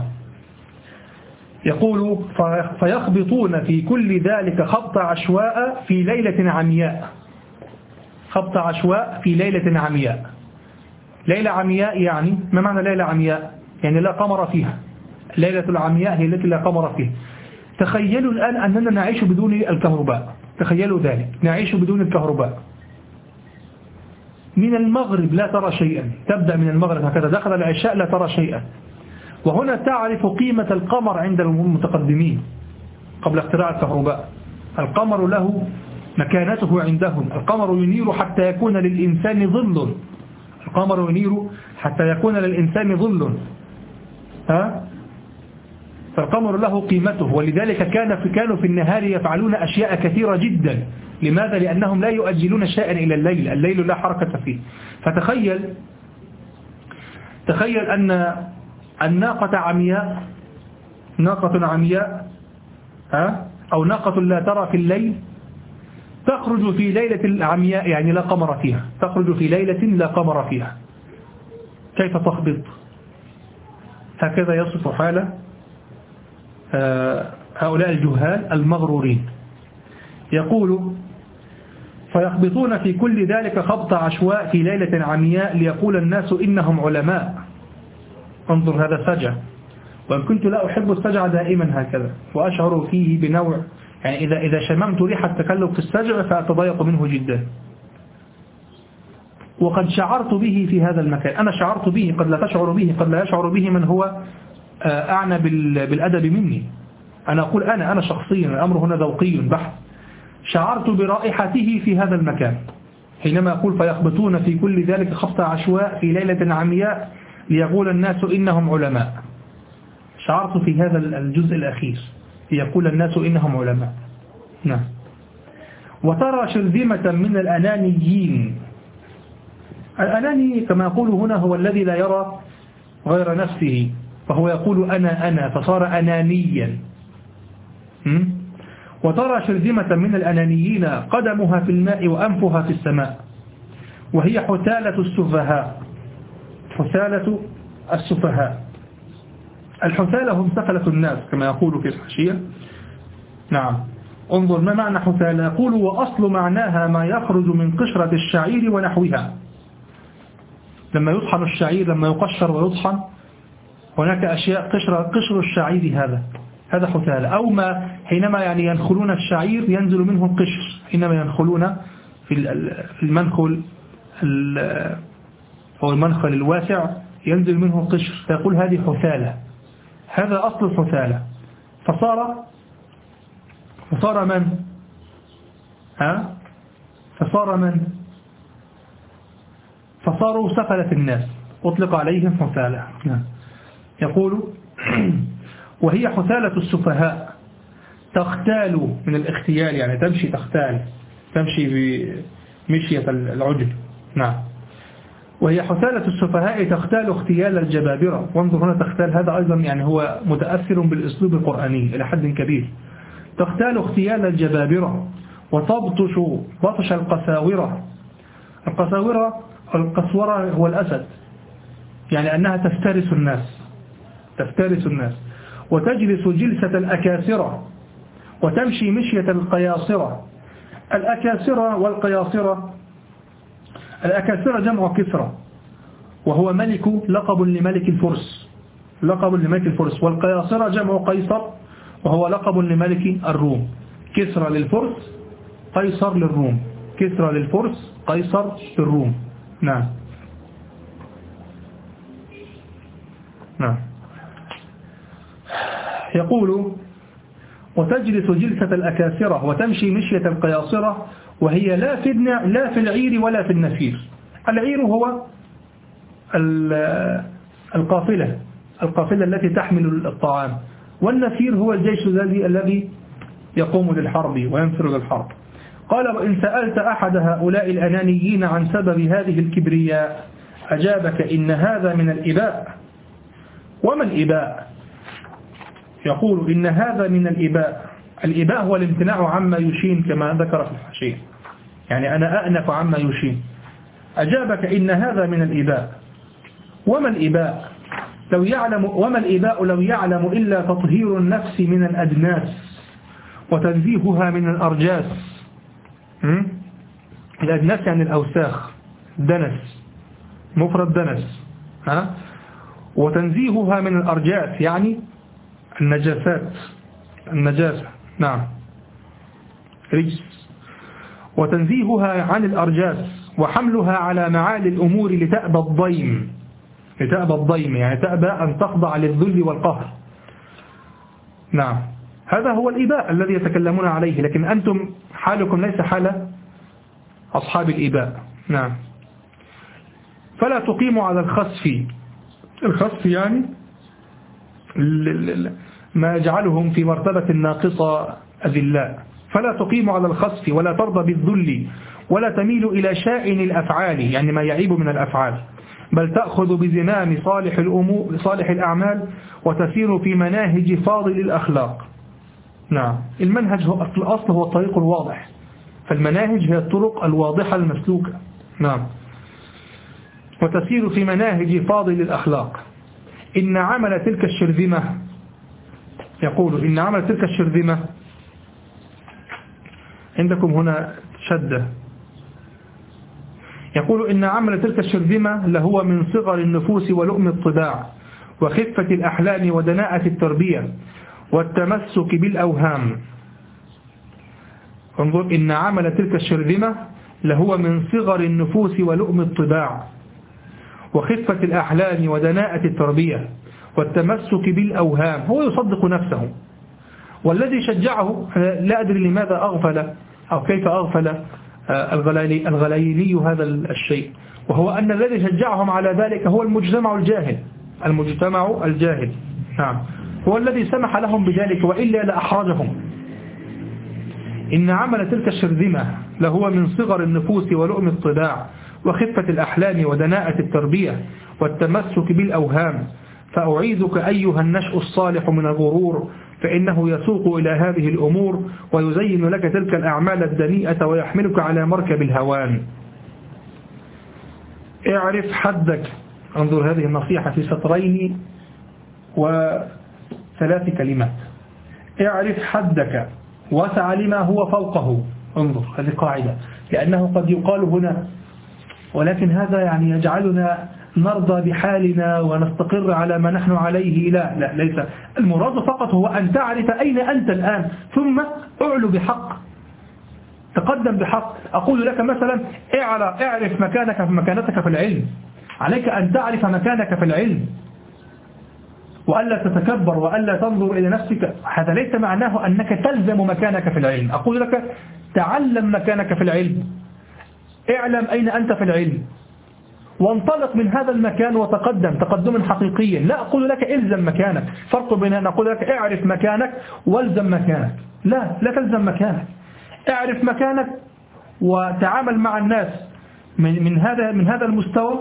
يقول فيخبطون في كل ذلك خبط عشواء في ليلة عمياء. خبط عشواء في ليلة عمياء. ليلة عمياء يعني ما معنى ليلة عمياء؟ يعني لا قمر فيها. ليلة العمياء هي التي لا قمر فيها. تخيلوا الآن أننا نعيش بدون الكهرباء، تخيلوا ذلك، نعيش بدون الكهرباء. من المغرب لا ترى شيئا، تبدأ من المغرب هكذا، دخل العشاء لا ترى شيئا. وهنا تعرف قيمة القمر عند المتقدمين قبل اختراع الكهرباء. القمر له مكانته عندهم. القمر ينير حتى يكون للإنسان ظل. القمر ينير حتى يكون للإنسان ظل. فالقمر له قيمته، ولذلك كانوا في النهار يفعلون أشياء كثيرة جدا. لماذا؟ لأنهم لا يؤجلون شيئا إلى الليل لا حركة فيه. تخيل أن الناقة عمياء، ناقة عمياء أو ناقة لا ترى في الليل، تخرج في ليلة العمياء يعني لا قمر فيها، تخرج في ليلة لا قمر فيها. كيف تخبط؟ هكذا يصف حال هؤلاء الجهال المغرورين. يقول فيخبطون في كل ذلك خبط عشواء في ليلة عمياء ليقول الناس إنهم علماء. انظر هذا سجع، وإن كنت لا أحب السجع دائما هكذا، وأشعر فيه بنوع، يعني إذا شممت ريحة التكلف في السجع فأتضايق منه جدا. وقد شعرت به في هذا المكان، أنا شعرت به، قد لا تشعر به، قد لا يشعر به من هو أعنى بالأدب مني. أنا أقول أنا شخصيا، الأمر هنا ذوقي بحث. شعرت برائحته في هذا المكان حينما أقول فيخبطون في كل ذلك خبط عشواء في ليلة عمياء ليقول الناس إنهم علماء. شعرت في هذا الجزء الأخير ليقول الناس إنهم علماء. نعم. وترى شرذمة من الأنانيين. الأناني كما يقول هنا هو الذي لا يرى غير نفسه، فهو يقول أنا فصار أنانيا. وترى شرذمة من الأنانيين قدمها في الماء وأنفها في السماء، وهي حثالة السفهاء. حثالة السفهاء. الحثالة هم سفلة الناس كما يقول في الحاشية. نعم. انظر ما معنى حثالة. يقول وأصل معناها ما يخرج من قشرة الشعير ونحوها. لما يطحن الشعير، لما يقشر ويطحن، هناك أشياء قشر الشعير هذا حثالة. أو ما حينما يعني ينخلون الشعير ينزل منه القشر، حينما ينخلون في المنخل أو المنخل الواسع ينزل منه القشر، فيقول هذه حثالة. هذا أصل الحثالة. فصار من؟ فصاروا سفلة الناس، أطلق عليهم حثالة. يقول وهي حثالة السفهاء، تختال من الاختيال، يعني تمشي تختال، تمشي بمشية العجل. نعم. وهي حثالة السفهاء تختال اختيال الجبابرة. وانظر هنا تختال، هذا أيضا يعني هو متأثر بالأسلوب القرآني إلى حد كبير. تختال اختيال الجبابرة وتبطش بطش القساورة. القساورة القسورة هو الأسد، يعني أنها تفترس الناس. وتجلس جلسة الأكاسرة وتمشي مشية القياصرة. الأكاسرة والقياصرة، الأكاسرة جمع كسرى وهو ملك، لقب لملك الفرس. والقياصرة جمع قيصر وهو لقب لملك الروم. كسرى للفرس، قيصر للروم. كسرى للفرس، قيصر للروم. نعم. يقول وتجلس جلسة الأكاسرة وتمشي مشية القياصرة، وهي لا في العير ولا في النفير. العير هو القافلة التي تحمل الطعام، والنفير هو الجيش الذي يقوم للحرب وينفر للحرب. قال وإن سألت أحد هؤلاء الأنانيين عن سبب هذه الكبرياء أجابك إن هذا من الإباء. وما الإباء؟ يقول إن هذا من الإباء. الإباء هو الامتناع عما يشين كما ذكر في الحاشية، يعني أنا أأنف عما يشين. أجابك إن هذا من الإباء. وما الإباء لو يعلم إلا تطهير النفس من الأدناس وتنزيهها من الأرجاس. الأدناس يعني الأوساخ، دنس، مفرد دنس. وتنزيهها من الأرجاس يعني النجاسة. نعم، رجس. وتنزيهها عن الأرجاس وحملها على معالي الأمور لتأبى الضيم يعني تأبى أن تخضع للذل والقهر. نعم، هذا هو الإباء الذي يتكلمون عليه، لكن أنتم حالكم ليس حال أصحاب الإباء. نعم. فلا تقيموا على الخسف يعني ما يجعلهم في مرتبة الناقصة أذلاء. فلا تقيم على الخسف ولا ترضى بالذل ولا تميل إلى شائن الأفعال يعني ما يعيب من الأفعال، بل تأخذ بزمام صالح الأعمال وتسير في مناهج فاضل الأخلاق. نعم، المنهج هو في الأصل هو الطريق الواضح، فالمناهج هي الطرق الواضحة المسلوكة. نعم. وتسير في مناهج فاضل الأخلاق. إن عمل تلك الشرذمة، يقول إن عمل تلك الشرذمة، عندكم هنا شدة، يقول إن عمل تلك الشرذمة لهو من صغر النفوس ولؤم الطباع وخفة الأحلام ودناءة التربية والتمسك بالأوهام. انظر، إن عمل تلك الشرذمة لهو من صغر النفوس ولؤم الطباع وخفة الأحلام ودناءة التربية والتمسك بالأوهام. هو يصدق نفسه، والذي شجعه لا أدري لماذا أغفل أو كيف أغفل الغليلي هذا الشيء، وهو أن الذي شجعهم على ذلك هو المجتمع الجاهل. نعم، هو الذي سمح لهم بذلك، وإلا لأحرجهم. إن عمل تلك الشرذمة لهو من صغر النفوس ولؤم الطباع وخفة الأحلام ودناءة التربية والتمسك بالأوهام. فأعيذك أيها النشء الصالح من الغرور، فإنه يسوق إلى هذه الأمور ويزين لك تلك الأعمال الدنيئة ويحملك على مركب الهوان. اعرف حدك. انظر هذه النصيحة في سطرين وثلاث كلمات. اعرف حدك وسع لما هو فوقه. انظر، هذه قاعدة، لأنه قد يقال هنا ولكن هذا يعني يجعلنا نرضى بحالنا ونستقر على ما نحن عليه. لا، ليس المراد فقط هو أن تعرف أين أنت الآن، ثم أعلو بحق، تقدم بحق. أقول لك مثلا اعرف مكانتك في العلم. عليك أن تعرف مكانك في العلم وألا تتكبر وألا تنظر إلى نفسك. هذا ليس معناه أنك تلزم مكانك في العلم. أقول لك تعلم مكانك في العلم، اعلم أين أنت في العلم، وانطلق من هذا المكان وتقدم تقدما حقيقيا. لا أقول لك إلزم مكانك، فرق بين أن أقول لك اعرف مكانك والزم مكانك. لا تلزم مكانك، اعرف مكانك وتعامل مع الناس من هذا المستوى،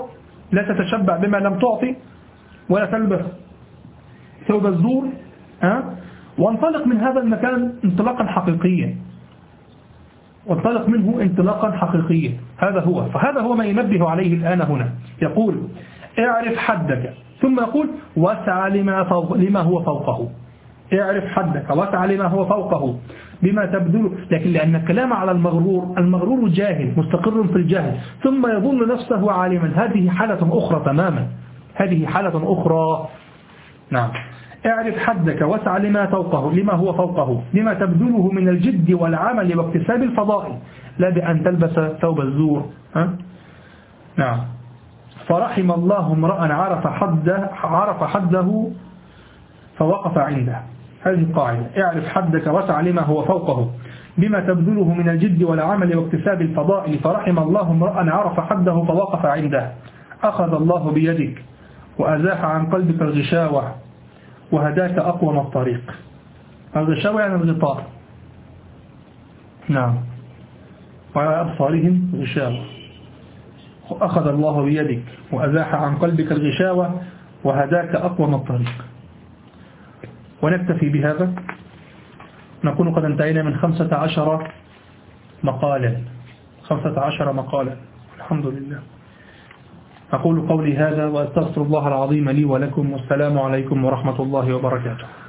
لا تتشبع بما لم تعطي ولا تلبس ثوب الزور، وانطلق من هذا المكان انطلاقا حقيقيا، وانطلق منه انطلاقا حقيقيا. هذا هو، فهذا هو ما ينبه عليه الآن هنا. يقول اعرف حدك، ثم يقول واسع لما هو فوقه. اعرف حدك واسع لما هو فوقه بما تبذله. لكن لأن الكلام على المغرور جاهل مستقر في الجهل ثم يظن نفسه عالما، هذه حالة أخرى تماما، هذه حالة أخرى. نعم. اعرف حدك واسع لما هو فوقه بما تبذله من الجد والعمل واكتساب الفضائل، لا بأن تلبس ثوب الزور. نعم. فرحم الله امرأ عرف حده فوقف عنده. هذه القاعدة، اعرف حدك واسع لما هو فوقه بما تبذله من الجد والعمل واكتساب الفضائل، فرحم الله امرأ عرف حده فوقف عنده. أخذ الله بيدك وأزاح عن قلبك الغشاوة وهداك أقوم الطريق. الغشاوة يعني الغطاء. نعم. وعلى أبصارهم غشاوة. أخذ الله بيدك وأزاح عن قلبك الغشاوة وهداك أقوم الطريق. ونكتفي بهذا، نكون قد انتهينا من 15 مقالا. 15 مقالا، الحمد لله. أقول قولي هذا وأستغفر الله العظيم لي ولكم، والسلام عليكم ورحمة الله وبركاته.